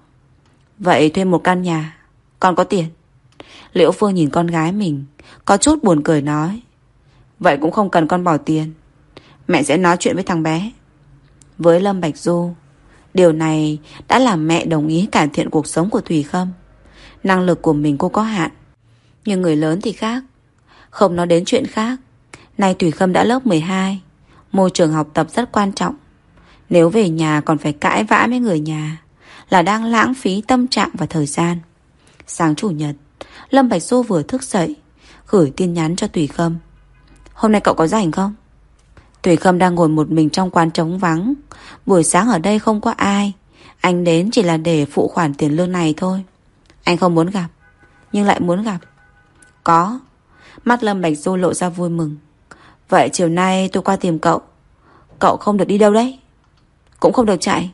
Vậy thuê một căn nhà, con có tiền. Liễu Phương nhìn con gái mình, có chút buồn cười nói. Vậy cũng không cần con bỏ tiền, mẹ sẽ nói chuyện với thằng bé. Với Lâm Bạch Du, điều này đã làm mẹ đồng ý cải thiện cuộc sống của Tùy Khâm. Năng lực của mình cô có hạn, nhưng người lớn thì khác. Không nói đến chuyện khác, nay Tùy Khâm đã lớp 12, môi trường học tập rất quan trọng. Nếu về nhà còn phải cãi vã với người nhà, là đang lãng phí tâm trạng và thời gian. Sáng chủ nhật, Lâm Bạch Du vừa thức dậy, gửi tin nhắn cho Tùy Khâm. Hôm nay cậu có rảnh không? Tùy Khâm đang ngồi một mình trong quán trống vắng. Buổi sáng ở đây không có ai, anh đến chỉ là để phụ khoản tiền lương này thôi. Anh không muốn gặp, nhưng lại muốn gặp. Có. Mắt Lâm Bạch Du lộ ra vui mừng. Vậy chiều nay tôi qua tìm cậu. Cậu không được đi đâu đấy? Cũng không được chạy.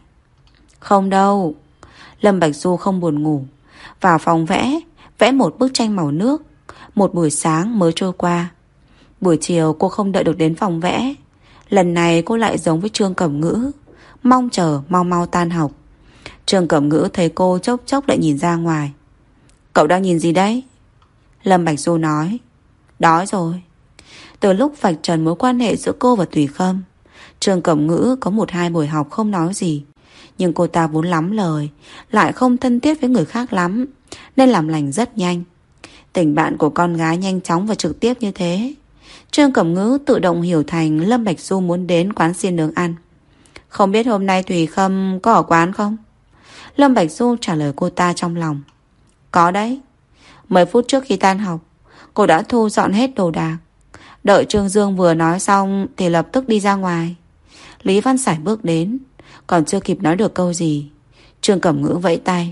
Không đâu. Lâm Bạch Du không buồn ngủ, vào phòng vẽ một bức tranh màu nước. Một buổi sáng mới trôi qua. Buổi chiều cô không đợi được đến phòng vẽ. Lần này cô lại giống với Trương Cẩm Ngữ, mong chờ mau mau tan học. Trương Cẩm Ngữ thấy cô chốc chốc lại nhìn ra ngoài. Cậu đang nhìn gì đấy? Lâm Bạch Du nói. Đói rồi. Từ lúc vạch trần mối quan hệ giữa cô và Tùy Khâm, Trương Cẩm Ngữ có 1-2 buổi học không nói gì, Nhưng cô ta vốn lắm lời, lại không thân thiết với người khác lắm, nên làm lành rất nhanh. Tình bạn của con gái nhanh chóng và trực tiếp như thế, Trương Cẩm Ngữ tự động hiểu thành Lâm Bạch Du muốn đến quán xiên nướng ăn. Không biết hôm nay Thùy Khâm có ở quán không? Lâm Bạch Du trả lời cô ta trong lòng. Có đấy. 10 phút trước khi tan học, cô đã thu dọn hết đồ đạc. Đợi Trương Dương vừa nói xong thì lập tức đi ra ngoài. Lý Văn Sải bước đến, còn chưa kịp nói được câu gì, Trương Cẩm Ngữ vẫy tay.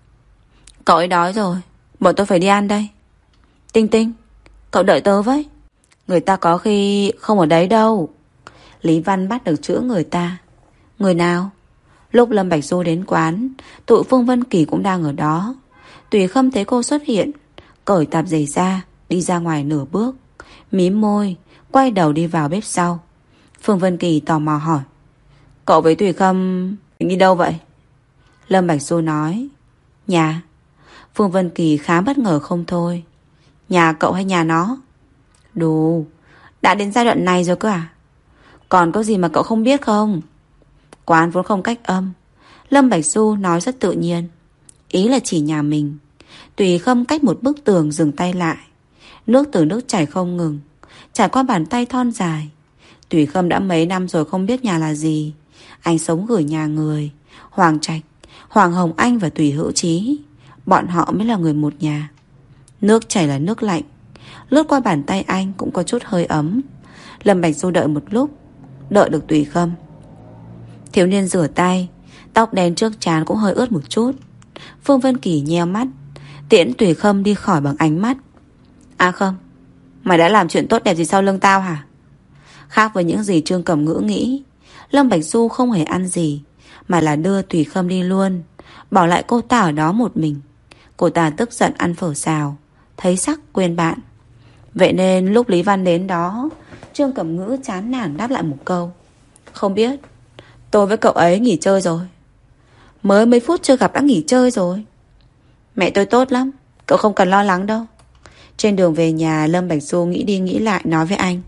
Cậu ấy đói rồi, bọn tôi phải đi ăn đây. Tinh Tinh, cậu đợi tớ với. Người ta có khi không ở đấy đâu. Lý Văn bắt được chữ người ta. Người nào? Lúc Lâm Bạch Du đến quán, tụi Phương Vân Kỳ cũng đang ở đó. Tùy Khâm thấy cô xuất hiện, cởi tạp dề ra, đi ra ngoài nửa bước, mím môi, quay đầu đi vào bếp sau. Phương Vân Kỳ tò mò hỏi. Cậu với Tùy Khâm đi đâu vậy? Lâm Bạch Du nói. Nhà. Phương Vân Kỳ khá bất ngờ không thôi. Nhà cậu hay nhà nó? Đủ, đã đến giai đoạn này rồi cơ à? Còn có gì mà cậu không biết không? Quán vốn không cách âm, Lâm Bạch Du nói rất tự nhiên. Ý là chỉ nhà mình. Tùy Khâm cách một bức tường dừng tay lại. Nước từ nước chảy không ngừng, trải qua bàn tay thon dài. Tùy Khâm đã mấy năm rồi không biết nhà là gì. Anh sống gửi nhà người. Hoàng Trạch, Hoàng Hồng Anh và Tùy Hữu Chí, bọn họ mới là người một nhà. Nước chảy là nước lạnh, lướt qua bàn tay anh cũng có chút hơi ấm. Lâm Bạch Du đợi một lúc, đợi được Tùy Khâm. Thiếu niên rửa tay, tóc đen trước trán cũng hơi ướt một chút. Phương Vân Kỳ nheo mắt, tiễn Tùy Khâm đi khỏi bằng ánh mắt. À không, mày đã làm chuyện tốt đẹp gì sau lưng tao hả? Khác với những gì Trương Cẩm Ngữ nghĩ, Lâm Bạch Du không hề ăn gì, mà là đưa Tùy Khâm đi luôn, bỏ lại cô ta ở đó một mình. Cô ta tức giận ăn phở xào, thấy sắc quên bạn. Vậy nên lúc Lý Văn đến đó, Trương Cẩm Ngữ chán nản đáp lại một câu. Không biết, tôi với cậu ấy nghỉ chơi rồi. Mới mấy phút chưa gặp đã nghỉ chơi rồi. Mẹ tôi tốt lắm, cậu không cần lo lắng đâu. Trên đường về nhà, Lâm Bạch Du nghĩ đi nghĩ lại nói với anh.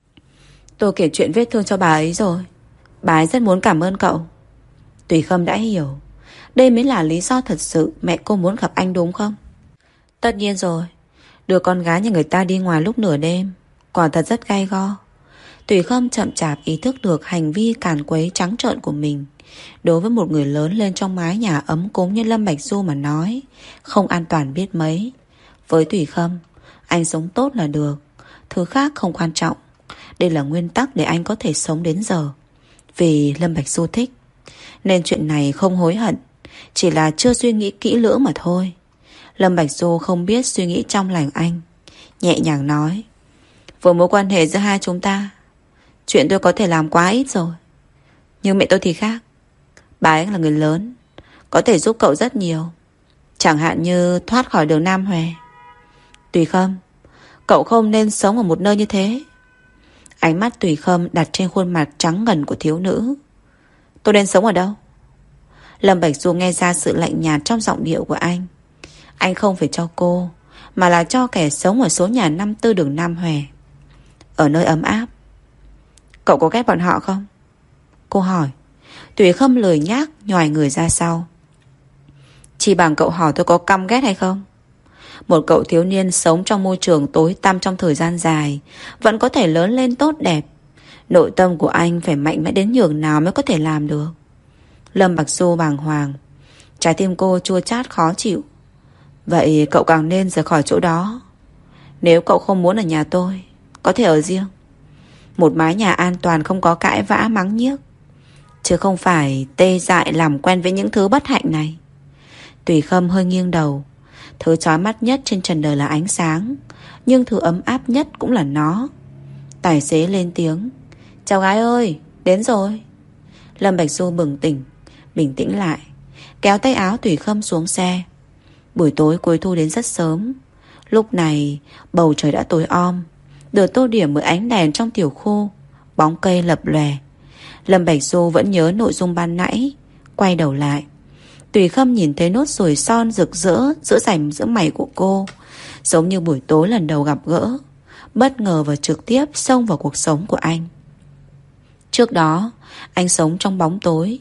Tôi kể chuyện vết thương cho bà ấy rồi. Bà ấy rất muốn cảm ơn cậu. Tùy Khâm đã hiểu, đây mới là lý do thật sự mẹ cô muốn gặp anh đúng không? Tất nhiên rồi. Đưa con gái nhà người ta đi ngoài lúc nửa đêm, quả thật rất gay go. Tùy Khâm chậm chạp ý thức được hành vi càn quấy trắng trợn của mình. Đối với một người lớn lên trong mái nhà ấm cúng như Lâm Bạch Du mà nói, không an toàn biết mấy. Với Tùy Khâm, anh sống tốt là được, thứ khác không quan trọng. Đây là nguyên tắc để anh có thể sống đến giờ. Vì Lâm Bạch Du thích, nên chuyện này không hối hận, chỉ là chưa suy nghĩ kỹ lưỡng mà thôi. Lâm Bạch Du không biết suy nghĩ trong lòng anh, nhẹ nhàng nói. Với mối quan hệ giữa hai chúng ta, chuyện tôi có thể làm quá ít rồi. Nhưng mẹ tôi thì khác. Bà ấy là người lớn, có thể giúp cậu rất nhiều, chẳng hạn như thoát khỏi đường Nam Hòe. Tùy Khâm, cậu không nên sống ở một nơi như thế. Ánh mắt Tùy Khâm đặt trên khuôn mặt trắng ngần của thiếu nữ. Tôi nên sống ở đâu? Lâm Bạch Du nghe ra sự lạnh nhạt trong giọng điệu của anh. Anh không phải cho cô, mà là cho kẻ sống ở số nhà 54 đường Nam Hòe. Ở nơi ấm áp. Cậu có ghét bọn họ không? Cô hỏi. Tùy Khâm lười nhác nhòi người ra sau. Chỉ bằng cậu hỏi tôi có căm ghét hay không? Một cậu thiếu niên sống trong môi trường tối tăm trong thời gian dài, vẫn có thể lớn lên tốt đẹp. Nội tâm của anh phải mạnh mẽ đến nhường nào mới có thể làm được? Lâm Bạch Du bàng hoàng. Trái tim cô chua chát khó chịu. Vậy cậu càng nên rời khỏi chỗ đó. Nếu cậu không muốn ở nhà tôi, có thể ở riêng. Một mái nhà an toàn, không có cãi vã mắng nhiếc, chứ không phải tê dại làm quen với những thứ bất hạnh này. Tùy Khâm hơi nghiêng đầu. Thứ chói mắt nhất trên trần đời là ánh sáng, nhưng thứ ấm áp nhất cũng là nó. Tài xế lên tiếng. Chào gái ơi, đến rồi. Lâm Bạch Du bừng tỉnh, bình tĩnh lại, kéo tay áo Tùy Khâm xuống xe. Buổi tối cuối thu đến rất sớm. Lúc này bầu trời đã tối om, được tô điểm bởi ánh đèn trong tiểu khu, bóng cây lập lòe. Lâm Bạch Du vẫn nhớ nội dung ban nãy, quay đầu lại. Tùy Khâm nhìn thấy nốt ruồi son rực rỡ giữa rãnh giữa mày của cô, giống như buổi tối lần đầu gặp gỡ, bất ngờ và trực tiếp xông vào cuộc sống của anh. Trước đó, anh sống trong bóng tối,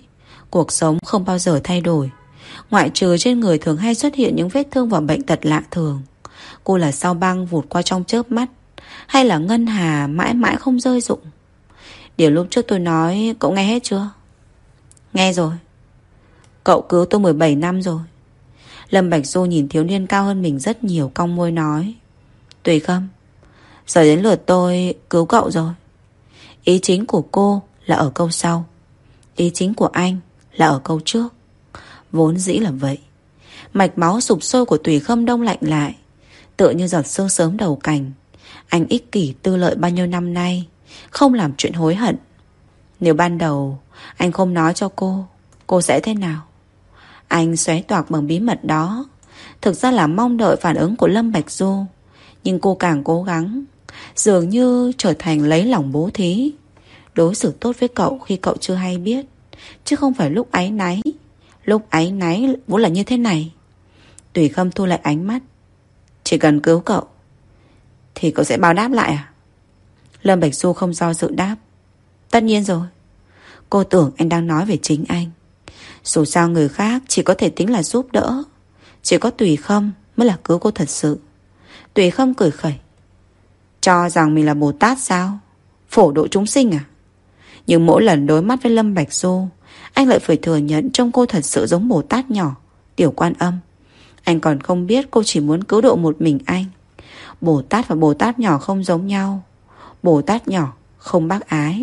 Cuộc sống không bao giờ thay đổi, ngoại trừ trên người thường hay xuất hiện những vết thương và bệnh tật lạ thường. Cô là sao băng vụt qua trong chớp mắt, hay là ngân hà mãi mãi không rơi rụng? Điều lúc trước tôi nói cậu nghe hết chưa? Nghe rồi. Cậu cứu tôi 17 năm rồi. Lâm Bạch Du nhìn thiếu niên cao hơn mình rất nhiều, cong môi nói: Tùy Khâm, giờ đến lượt tôi cứu cậu rồi. Ý chính của cô là ở câu sau, ý chính của anh là ở câu trước. Vốn dĩ là vậy. Mạch máu sụp sôi của Tùy Khâm đông lạnh lại, tựa như giọt sương sớm đầu cành. Anh ích kỷ tư lợi bao nhiêu năm nay, không làm chuyện hối hận. Nếu ban đầu anh không nói cho cô sẽ thế nào? Anh xóe toạc bằng bí mật đó thực ra là mong đợi phản ứng của Lâm Bạch Du. Nhưng cô càng cố gắng, dường như trở thành lấy lòng bố thí, đối xử tốt với cậu khi cậu chưa hay biết, chứ không phải lúc áy náy. Lúc áy náy vốn là như thế này. Tùy Khâm thu lại ánh mắt. Chỉ cần cứu cậu thì cậu sẽ báo đáp lại à? Lâm Bạch Du không do dự đáp. Tất nhiên rồi. Cô tưởng anh đang nói về chính anh. Dù sao người khác chỉ có thể tính là giúp đỡ, chỉ có Tùy Khâm mới là cứu cô thật sự. Tùy Khâm cười khẩy. Cho rằng mình là Bồ Tát sao? Phổ độ chúng sinh à? Nhưng mỗi lần đối mắt với Lâm Bạch Du, anh lại phải thừa nhận trông cô thật sự giống Bồ Tát nhỏ, Tiểu Quan Âm. Anh còn không biết cô chỉ muốn cứu độ một mình anh. Bồ Tát và Bồ Tát nhỏ không giống nhau. Bồ Tát nhỏ không bác ái.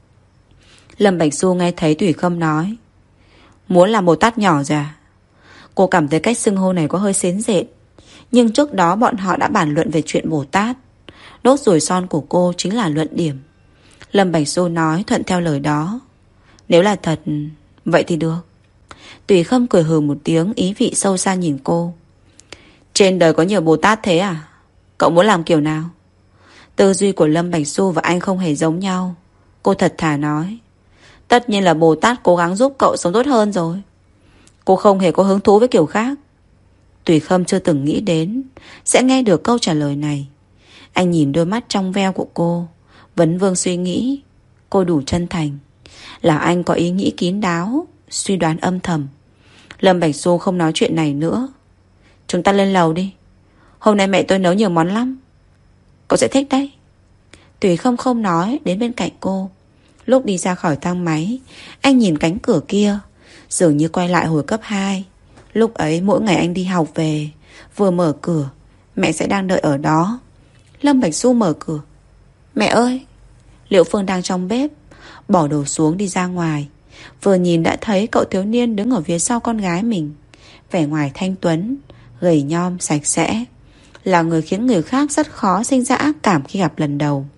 Lâm Bạch Du nghe thấy Tùy Khâm nói muốn làm Bồ Tát nhỏ rồi à? Cô cảm thấy cách xưng hô này có hơi xến rện. Nhưng trước đó bọn họ đã bàn luận về chuyện Bồ Tát. Đốt ruồi son của cô chính là luận điểm. Lâm Bạch Du nói thuận theo lời đó. Nếu là thật, vậy thì được. Tùy Khâm cười hừ một tiếng, ý vị sâu xa nhìn cô. Trên đời có nhiều Bồ Tát thế à? Cậu muốn làm kiểu nào? Tư duy của Lâm Bạch Du và anh không hề giống nhau. Cô thật thà nói. Tất nhiên là Bồ Tát cố gắng giúp cậu sống tốt hơn rồi. Cô không hề có hứng thú với kiểu khác. Tùy Khâm chưa từng nghĩ đến sẽ nghe được câu trả lời này. Anh nhìn đôi mắt trong veo của cô, vấn vương suy nghĩ. Cô đủ chân thành. Là anh có ý nghĩ kín đáo, suy đoán âm thầm. Lâm Bạch Du không nói chuyện này nữa. Chúng ta lên lầu đi. Hôm nay mẹ tôi nấu nhiều món lắm. Cậu sẽ thích đấy. Tùy Khâm không nói, đến bên cạnh cô. Lúc đi ra khỏi thang máy, anh nhìn cánh cửa kia, dường như quay lại hồi cấp 2. Lúc ấy mỗi ngày anh đi học về, vừa mở cửa, mẹ sẽ đang đợi ở đó. Lâm Bạch Du mở cửa. Mẹ ơi! Liệu Phương đang trong bếp, bỏ đồ xuống đi ra ngoài. Vừa nhìn đã thấy cậu thiếu niên đứng ở phía sau con gái mình. Vẻ ngoài thanh tuấn, gầy nhom, sạch sẽ, là người khiến người khác rất khó sinh ra ác cảm khi gặp lần đầu.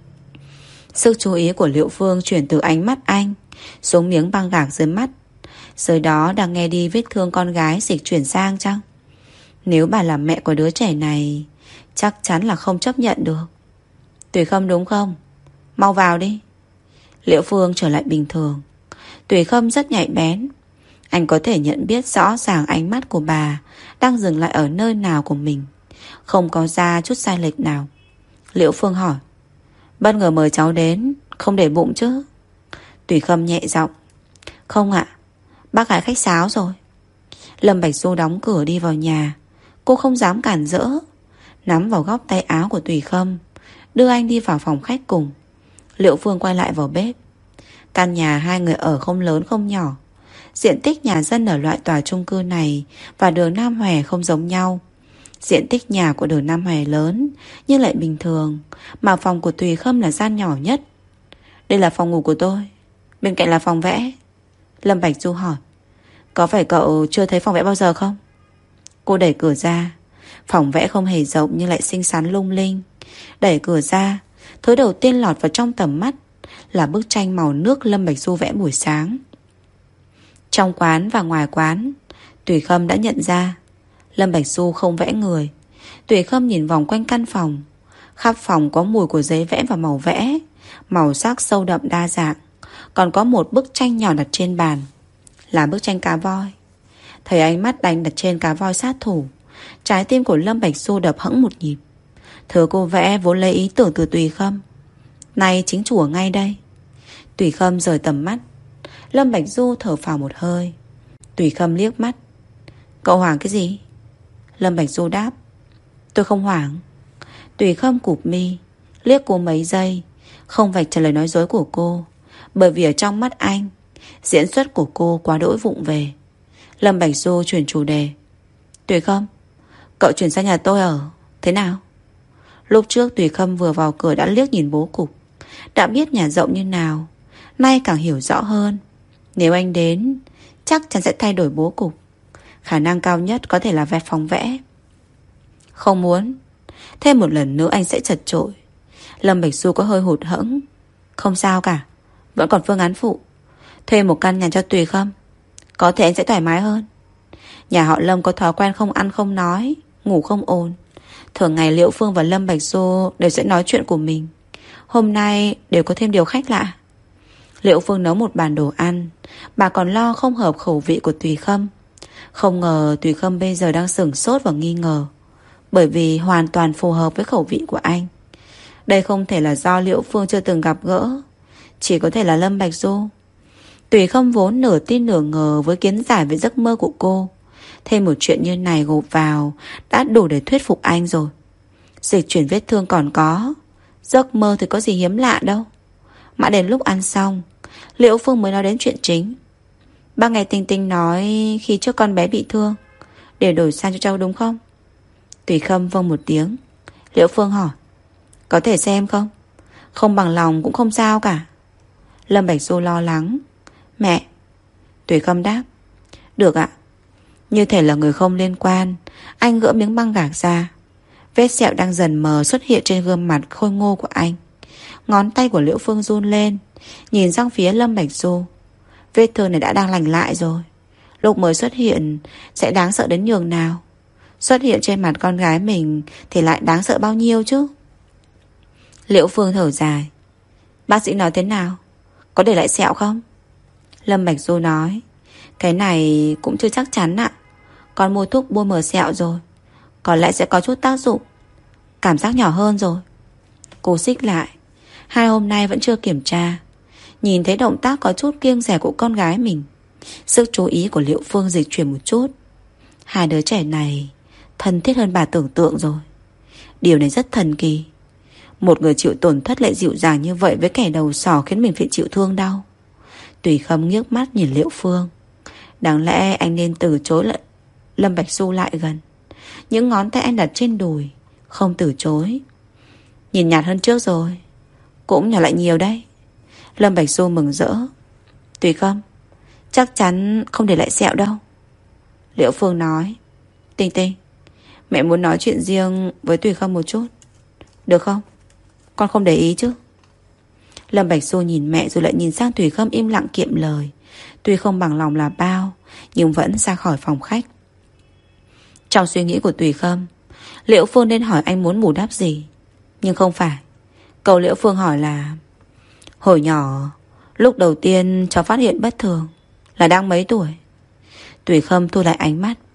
Sức chú ý của Liệu Phương chuyển từ ánh mắt anh xuống miếng băng gạc dưới mắt. Dưới đó đang nghe đi vết thương con gái dịch chuyển sang chăng? Nếu bà là mẹ của đứa trẻ này, chắc chắn là không chấp nhận được. Tùy Khâm đúng không? Mau vào đi. Liệu Phương trở lại bình thường. Tùy Khâm rất nhạy bén. Anh có thể nhận biết rõ ràng ánh mắt của bà đang dừng lại ở nơi nào của mình, không có ra chút sai lệch nào. Liễu Phương hỏi. Bất ngờ mời cháu đến, không để bụng chứ? Tùy Khâm nhẹ giọng. Không ạ, bác gái khách sáo rồi. Lâm Bạch Du đóng cửa đi vào nhà. Cô không dám cản rỡ, nắm vào góc tay áo của Tùy Khâm, đưa anh đi vào phòng khách cùng. Liễu Phương quay lại vào bếp. Căn nhà hai người ở không lớn không nhỏ. Diện tích nhà dân ở loại tòa chung cư này và đường Nam Hòe không giống nhau. Diện tích nhà của đường Nam Hòe lớn nhưng lại bình thường, mà phòng của Tùy Khâm là gian nhỏ nhất. Đây là phòng ngủ của tôi, bên cạnh là phòng vẽ. Lâm Bạch Du hỏi. Có phải cậu chưa thấy phòng vẽ bao giờ không? Cô đẩy cửa ra. Phòng vẽ không hề rộng nhưng lại xinh xắn lung linh. Đẩy cửa ra, thứ đầu tiên lọt vào trong tầm mắt là bức tranh màu nước Lâm Bạch Du vẽ buổi sáng. Trong quán và ngoài quán, Tùy Khâm đã nhận ra Lâm Bạch Du không vẽ người. Tùy Khâm nhìn vòng quanh căn phòng. Khắp phòng có mùi của giấy vẽ và màu vẽ, màu sắc sâu đậm đa dạng. Còn có một bức tranh nhỏ đặt trên bàn, là bức tranh cá voi. Thấy ánh mắt đánh đặt trên cá voi sát thủ, trái tim của Lâm Bạch Du đập hững một nhịp. Thứ cô vẽ vốn lấy ý tưởng từ Tùy Khâm, nay chính chủ ở ngay đây. Tùy Khâm rời tầm mắt. Lâm Bạch Du thở phào một hơi. Tùy Khâm liếc mắt. Cậu hoảng cái gì? Lâm Bạch Du đáp. Tôi không hoảng. Tùy Khâm cụp mi, liếc cô mấy giây, không vạch trả lời nói dối của cô. Bởi vì ở trong mắt anh, diễn xuất của cô quá đỗi vụng về. Lâm Bạch Du chuyển chủ đề. Tùy Khâm, cậu chuyển sang nhà tôi ở, thế nào? Lúc trước Tùy Khâm vừa vào cửa đã liếc nhìn bố cục, đã biết nhà rộng như nào. Nay càng hiểu rõ hơn. Nếu anh đến, chắc chắn sẽ thay đổi bố cục. Khả năng cao nhất có thể là vẽ phòng vẽ. Không muốn. Thêm một lần nữa anh sẽ chật chội. Lâm Bạch Du có hơi hụt hẫng. Không sao cả, vẫn còn phương án phụ. Thuê một căn nhà cho Tùy Khâm, có thể anh sẽ thoải mái hơn. Nhà họ Lâm có thói quen không ăn không nói, ngủ không ồn. Thường ngày Liễu Phương và Lâm Bạch Du đều sẽ nói chuyện của mình. Hôm nay đều có thêm điều khách lạ. Liễu Phương nấu một bàn đồ ăn, bà còn lo không hợp khẩu vị của Tùy Khâm. Không ngờ Tùy Khâm bây giờ đang sửng sốt và nghi ngờ, bởi vì hoàn toàn phù hợp với khẩu vị của anh. Đây không thể là do Liễu Phương chưa từng gặp gỡ, chỉ có thể là Lâm Bạch Du. Tùy Khâm vốn nửa tin nửa ngờ với kiến giải về giấc mơ của cô. Thêm một chuyện như này gộp vào đã đủ để thuyết phục anh rồi. Dịch chuyển vết thương còn có, giấc mơ thì có gì hiếm lạ đâu. Mãi đến lúc ăn xong, Liễu Phương mới nói đến chuyện chính. Ba ngày Tinh Tinh nói khi trước con bé bị thương, để đổi sang cho cháu đúng không? Tùy Khâm vâng một tiếng. Liễu Phương hỏi. Có thể xem không? Không bằng lòng cũng không sao cả. Lâm Bạch Du lo lắng. Mẹ. Tùy Khâm đáp. Được ạ. Như thể là người không liên quan, anh gỡ miếng băng gạc ra. Vết sẹo đang dần mờ xuất hiện trên gương mặt khôi ngô của anh. Ngón tay của Liễu Phương run lên, nhìn sang phía Lâm Bạch Du. Vết thương này đã đang lành lại rồi. Lúc mới xuất hiện sẽ đáng sợ đến nhường nào. Xuất hiện trên mặt con gái mình thì lại đáng sợ bao nhiêu chứ. Liễu Phương thở dài. Bác sĩ nói thế nào? Có để lại sẹo không? Lâm Bạch Du nói. Cái này cũng chưa chắc chắn ạ. Con mua thuốc bôi mờ sẹo rồi, có lẽ sẽ có chút tác dụng. Cảm giác nhỏ hơn rồi. Cô xích lại. 2 hôm nay vẫn chưa kiểm tra. Nhìn thấy động tác có chút kiêng dè của con gái mình, sức chú ý của Liễu Phương dịch chuyển một chút. Hai đứa trẻ này thân thiết hơn bà tưởng tượng rồi. Điều này rất thần kỳ. Một người chịu tổn thất lại dịu dàng như vậy với kẻ đầu sỏ khiến mình phải chịu thương đau. Tùy Khâm nghiếc mắt nhìn Liễu Phương. Đáng lẽ anh nên từ chối lại. Lâm Bạch Du lại gần, những ngón tay anh đặt trên đùi, không từ chối. Nhìn nhạt hơn trước rồi, cũng nhỏ lại nhiều đấy. Lâm Bạch Du mừng rỡ. Tùy Khâm, chắc chắn không để lại sẹo đâu. Liễu Phương nói. Tinh Tinh, mẹ muốn nói chuyện riêng với Tùy Khâm một chút, được không? Con không để ý chứ? Lâm Bạch Du nhìn mẹ rồi lại nhìn sang Tùy Khâm im lặng kiệm lời. Tuy không bằng lòng là bao, nhưng vẫn ra khỏi phòng khách. Trong suy nghĩ của Tùy Khâm, Liễu Phương nên hỏi anh muốn bù đắp gì. Nhưng không phải. Câu Liễu Phương hỏi là: hồi nhỏ, lúc đầu tiên cháu phát hiện bất thường là đang mấy tuổi? Tùy Khâm thu lại ánh mắt.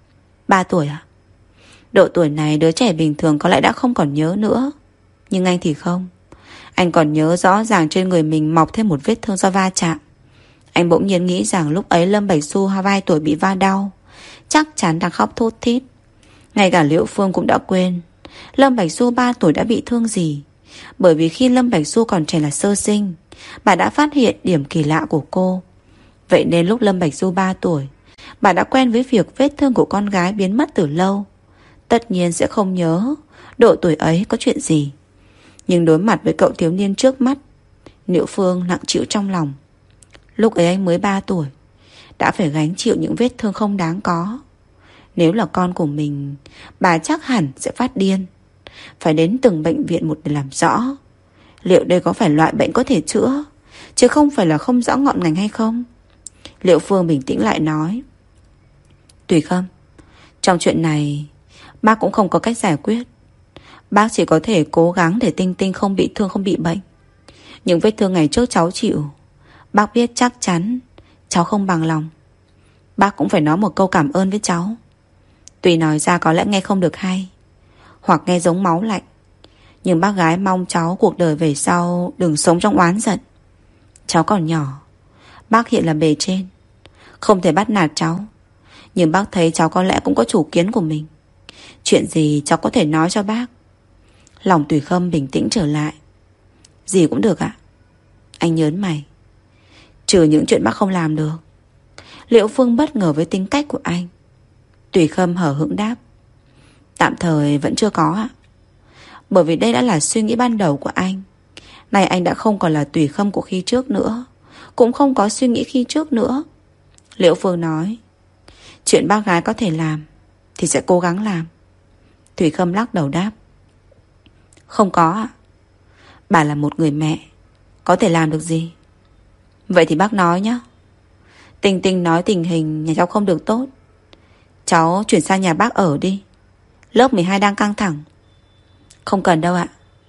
3 tuổi à? Độ tuổi này đứa trẻ bình thường có lẽ đã không còn nhớ nữa. Nhưng anh thì không. Anh còn nhớ rõ ràng trên người mình mọc thêm một vết thương do va chạm. Anh bỗng nhiên nghĩ rằng lúc ấy Lâm Bạch Du 2 tuổi bị va đau, chắc chắn đang khóc thút thít. Ngay cả Liễu Phương cũng đã quên Lâm Bạch Du 3 tuổi đã bị thương gì. Bởi vì khi Lâm Bạch Du còn trẻ là sơ sinh, bà đã phát hiện điểm kỳ lạ của cô. Vậy nên lúc Lâm Bạch Du 3 tuổi, bà đã quen với việc vết thương của con gái biến mất từ lâu. Tất nhiên sẽ không nhớ độ tuổi ấy có chuyện gì. Nhưng đối mặt với cậu thiếu niên trước mắt, Liễu Phương nặng chịu trong lòng. Lúc ấy anh mới 3 tuổi, đã phải gánh chịu những vết thương không đáng có. Nếu là con của mình, bà chắc hẳn sẽ phát điên. Phải đến từng bệnh viện một để làm rõ liệu đây có phải loại bệnh có thể chữa, chứ không phải là không rõ ngọn ngành hay không. Liễu Phương bình tĩnh lại nói. Tùy Khâm, trong chuyện này bác cũng không có cách giải quyết. Bác chỉ có thể cố gắng để Tinh Tinh không bị thương, không bị bệnh. Những vết thương ngày trước cháu chịu, bác biết chắc chắn cháu không bằng lòng. Bác cũng phải nói một câu cảm ơn với cháu. Tuy nói ra có lẽ nghe không được hay, hoặc nghe giống máu lạnh, nhưng bác gái mong cháu cuộc đời về sau đừng sống trong oán giận. Cháu còn nhỏ, Bác hiện là bề trên, không thể bắt nạt cháu. Nhưng bác thấy cháu có lẽ cũng có chủ kiến của mình. Chuyện gì cháu có thể nói cho bác. Lòng Tùy Khâm bình tĩnh trở lại. Gì cũng được ạ. Anh nhớn mày. Trừ những chuyện bác không làm được. Liễu Phương bất ngờ với tính cách của anh. Tùy Khâm hở hững đáp. Tạm thời vẫn chưa có ạ. Bởi vì đây đã là suy nghĩ ban đầu của anh. Này anh đã không còn là Tùy Khâm của khi trước nữa, cũng không có suy nghĩ khi trước nữa. Liễu Phương nói. Chuyện bác gái có thể làm thì sẽ cố gắng làm. Tùy Khâm lắc đầu đáp. Không có ạ. Bà là một người mẹ, có thể làm được gì? Vậy thì bác nói nhé. Tình Tình nói tình hình nhà cháu không được tốt. Cháu chuyển sang nhà bác ở đi. Lớp 12 đang căng thẳng. Không cần đâu ạ.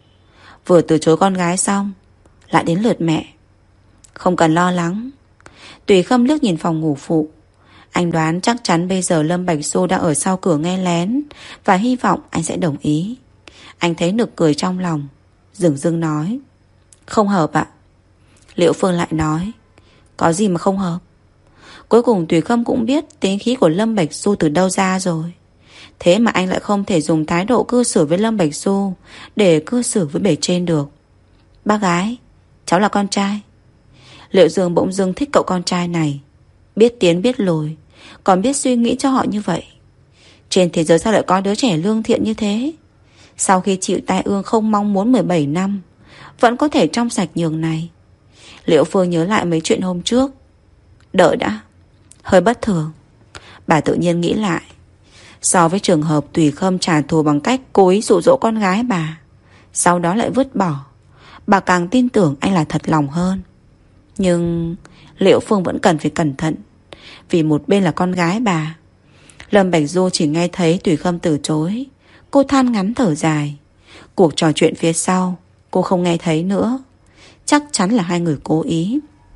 Vừa từ chối con gái xong, lại đến lượt mẹ. Không cần lo lắng. Tùy Khâm liếc nhìn phòng ngủ phụ. Anh đoán chắc chắn bây giờ Lâm Bạch Du đang ở sau cửa nghe lén, và hy vọng anh sẽ đồng ý. Anh thấy nực cười trong lòng, dửng dưng nói. Không hợp ạ. Liễu Phương lại nói. Có gì mà không hợp? Cuối cùng Tùy Khâm cũng biết tính khí của Lâm Bạch Du từ đâu ra rồi. Thế mà anh lại không thể dùng thái độ cư xử với Lâm Bạch Du để cư xử với bề trên được. Bác gái, cháu là con trai. Liệu Dương bỗng dưng thích cậu con trai này. Biết tiến biết lùi, còn biết suy nghĩ cho họ như vậy. Trên thế giới sao lại có đứa trẻ lương thiện như thế? Sau khi chịu tai ương không mong muốn 17 năm, vẫn có thể trong sạch nhường này. Liễu Phương nhớ lại mấy chuyện hôm trước. Đợi đã, hơi bất thường. Bà tự nhiên nghĩ lại. So với trường hợp Tùy Khâm trả thù bằng cách cố ý dụ dỗ con gái bà, sau đó lại vứt bỏ, bà càng tin tưởng anh là thật lòng hơn. Nhưng Liễu Phương vẫn cần phải cẩn thận, vì một bên là con gái bà. Lâm Bạch Du chỉ nghe thấy Tùy Khâm từ chối. Cô than ngắn thở dài. Cuộc trò chuyện phía sau cô không nghe thấy nữa. Chắc chắn là hai người cố ý.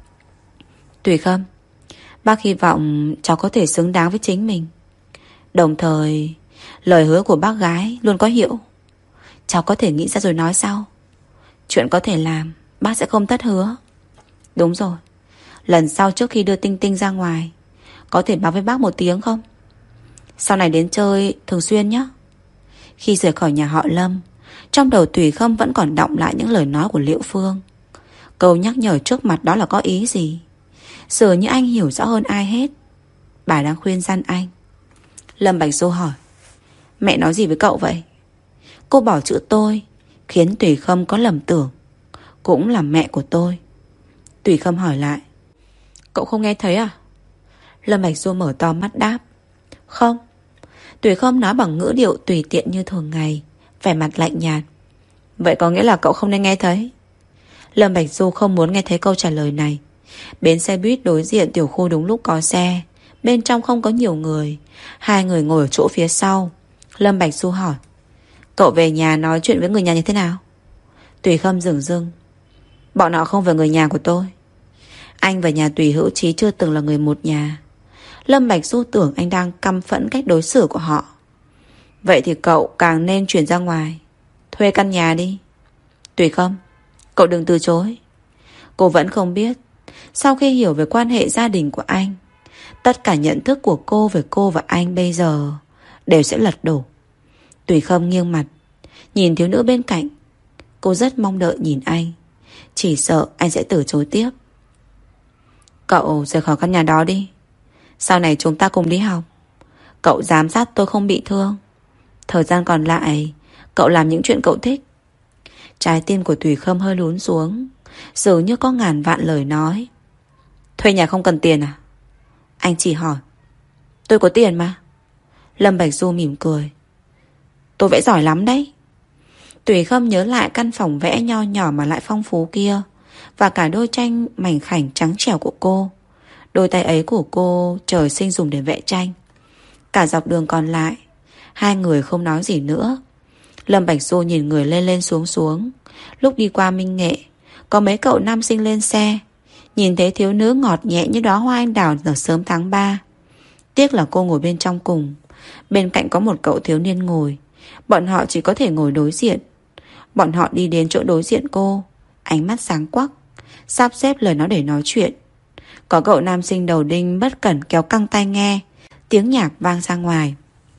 Tùy Khâm, bác hy vọng cháu có thể xứng đáng với chính mình. Đồng thời lời hứa của bác gái luôn có hiệu. Cháu có thể nghĩ ra rồi nói sau. Chuyện có thể làm bác sẽ không thất hứa. Đúng rồi, lần sau trước khi đưa Tinh Tinh ra ngoài, có thể báo với bác một tiếng không? Sau này đến chơi thường xuyên nhé. Khi rời khỏi nhà họ Lâm, trong đầu Tùy Khâm vẫn còn đọng lại những lời nói của Liễu Phương. Câu nhắc nhở trước mặt đó là có ý gì? Dường như anh hiểu rõ hơn ai hết. Bà đang khuyên răn anh. Lâm Bạch Du hỏi. Mẹ nói gì với cậu vậy? Cô bỏ chữ tôi, khiến Tùy Khâm có lầm tưởng cũng là mẹ của tôi. Tùy Khâm hỏi lại. Cậu không nghe thấy à? Lâm Bạch Du mở to mắt đáp. Không. Tùy Khâm nói bằng ngữ điệu tùy tiện như thường ngày, vẻ mặt lạnh nhạt. Vậy có nghĩa là cậu không nên nghe thấy? Lâm Bạch Du không muốn nghe thấy câu trả lời này. Bến xe buýt đối diện tiểu khu đúng lúc có xe. Bên trong không có nhiều người. Hai người ngồi ở chỗ phía sau. Lâm Bạch Du hỏi. Cậu về nhà nói chuyện với người nhà như thế nào? Tùy Khâm dửng dưng. Bọn họ không phải người nhà của tôi. Anh và nhà Tùy Hữu Chí chưa từng là người một nhà. Lâm Bạch Du tưởng anh đang căm phẫn cách đối xử của họ. Vậy thì cậu càng nên chuyển ra ngoài, thuê căn nhà đi. Tùy Khâm, cậu đừng từ chối. Cô vẫn không biết, sau khi hiểu về quan hệ gia đình của anh, tất cả nhận thức của cô về cô và anh bây giờ đều sẽ lật đổ. Tùy Khâm nghiêng mặt, nhìn thiếu nữ bên cạnh. Cô rất mong đợi nhìn anh, chỉ sợ anh sẽ từ chối tiếp. Cậu rời khỏi căn nhà đó đi. Sau này chúng ta cùng đi học. Cậu giám sát tôi không bị thương. Thời gian còn lại cậu làm những chuyện cậu thích. Trái tim của Tùy Khâm hơi lún xuống, dường như có ngàn vạn lời nói. Thuê nhà không cần tiền à? Anh chỉ hỏi. Tôi có tiền mà. Lâm Bạch Du mỉm cười. Tôi vẽ giỏi lắm đấy. Tùy Khâm nhớ lại căn phòng vẽ nho nhỏ mà lại phong phú kia, và cả đôi tranh mảnh khảnh trắng trẻo của cô. Đôi tay ấy của cô trời sinh dùng để vẽ tranh. Cả dọc đường còn lại, hai người không nói gì nữa. Lâm Bạch Du nhìn người lên lên xuống xuống. Lúc đi qua Minh Nghệ, có mấy cậu nam sinh lên xe, nhìn thấy thiếu nữ ngọt nhẹ như đóa hoa anh đào nở sớm tháng 3. Tiếc là cô ngồi bên trong cùng. Bên cạnh có một cậu thiếu niên ngồi. Bọn họ chỉ có thể ngồi đối diện. Bọn họ đi đến chỗ đối diện cô, ánh mắt sáng quắc, sắp xếp lời nói để nói chuyện. Có cậu nam sinh đầu đinh bất cẩn kéo căng tai nghe, tiếng nhạc vang ra ngoài.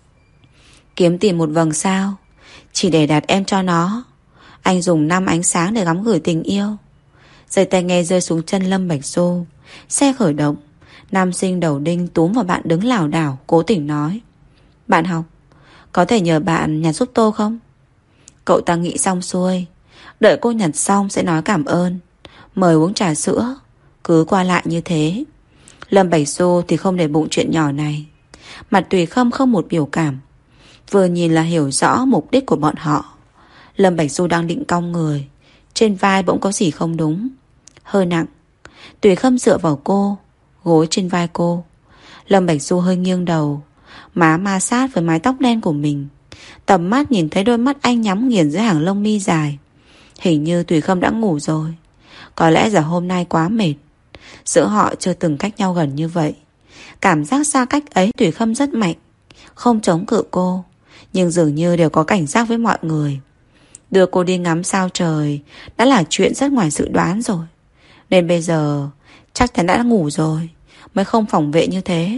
Kiếm tìm một vầng sao chỉ để đặt em cho nó. Anh dùng 5 ánh sáng để gắm gửi tình yêu. Dây tai nghe rơi xuống chân Lâm Bạch Du. Xe khởi động. Nam sinh đầu đinh túm vào bạn đứng lảo đảo, cố tình nói: Bạn học, có thể nhờ bạn nhặt giúp tôi không? Cậu ta nghĩ xong xuôi, đợi cô nhặt xong sẽ nói cảm ơn, mời uống trà sữa. Cứ qua lại như thế. Lâm Bạch Du thì không để bụng chuyện nhỏ này. Mặt Tùy Khâm không một biểu cảm, vừa nhìn là hiểu rõ mục đích của bọn họ. Lâm Bạch Du đang định cong người, trên vai bỗng có gì không đúng, hơi nặng. Tùy Khâm dựa vào cô, gối trên vai cô. Lâm Bạch Du hơi nghiêng đầu, má ma sát với mái tóc đen của mình. Tầm mắt nhìn thấy đôi mắt anh nhắm nghiền dưới hàng lông mi dài. Hình như Tùy Khâm đã ngủ rồi. Có lẽ giờ hôm nay quá mệt. Giữa họ chưa từng cách nhau gần như vậy. Cảm giác xa cách ấy Tùy Khâm rất mạnh, không chống cự cô, nhưng dường như đều có cảnh giác với mọi người. Đưa cô đi ngắm sao trời đã là chuyện rất ngoài dự đoán rồi, nên bây giờ chắc chắn đã ngủ rồi, mới không phòng vệ như thế.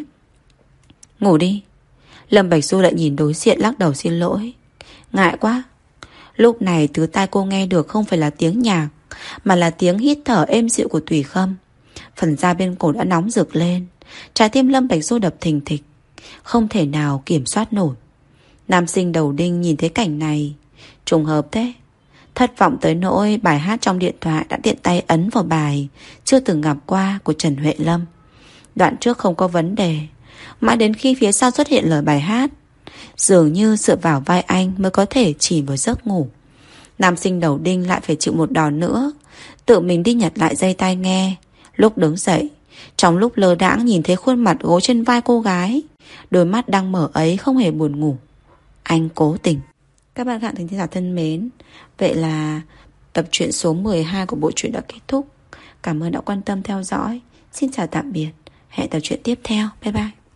Ngủ đi. Lâm Bạch Du lại nhìn đối diện lắc đầu xin lỗi. Ngại quá. Lúc này từ tai cô nghe được không phải là tiếng nhạc, mà là tiếng hít thở êm dịu của Tùy Khâm. Phần da bên cổ đã nóng rực lên, trái tim Lâm Bạch Du đập thình thịch, không thể nào kiểm soát nổi. Nam sinh đầu đinh nhìn thấy cảnh này, trùng hợp thế. Thất vọng tới nỗi bài hát trong điện thoại đã tiện tay ấn vào bài chưa từng gặp qua của Trần Huệ Lâm. Đoạn trước không có vấn đề, mãi đến khi phía sau xuất hiện lời bài hát, dường như dựa vào vai anh mới có thể chìm vào giấc ngủ. Nam sinh đầu đinh lại phải chịu một đòn nữa, tự mình đi nhặt lại dây tai nghe. Lúc đứng dậy, trong lúc lơ đãng nhìn thấy khuôn mặt gối trên vai cô gái, đôi mắt đang mở ấy không hề buồn ngủ. Anh cố tình. Các bạn thính giả thân mến, vậy là tập truyện số 12 của bộ truyện đã kết thúc. Cảm ơn đã quan tâm theo dõi. Xin chào tạm biệt. Hẹn tập truyện tiếp theo. Bye bye.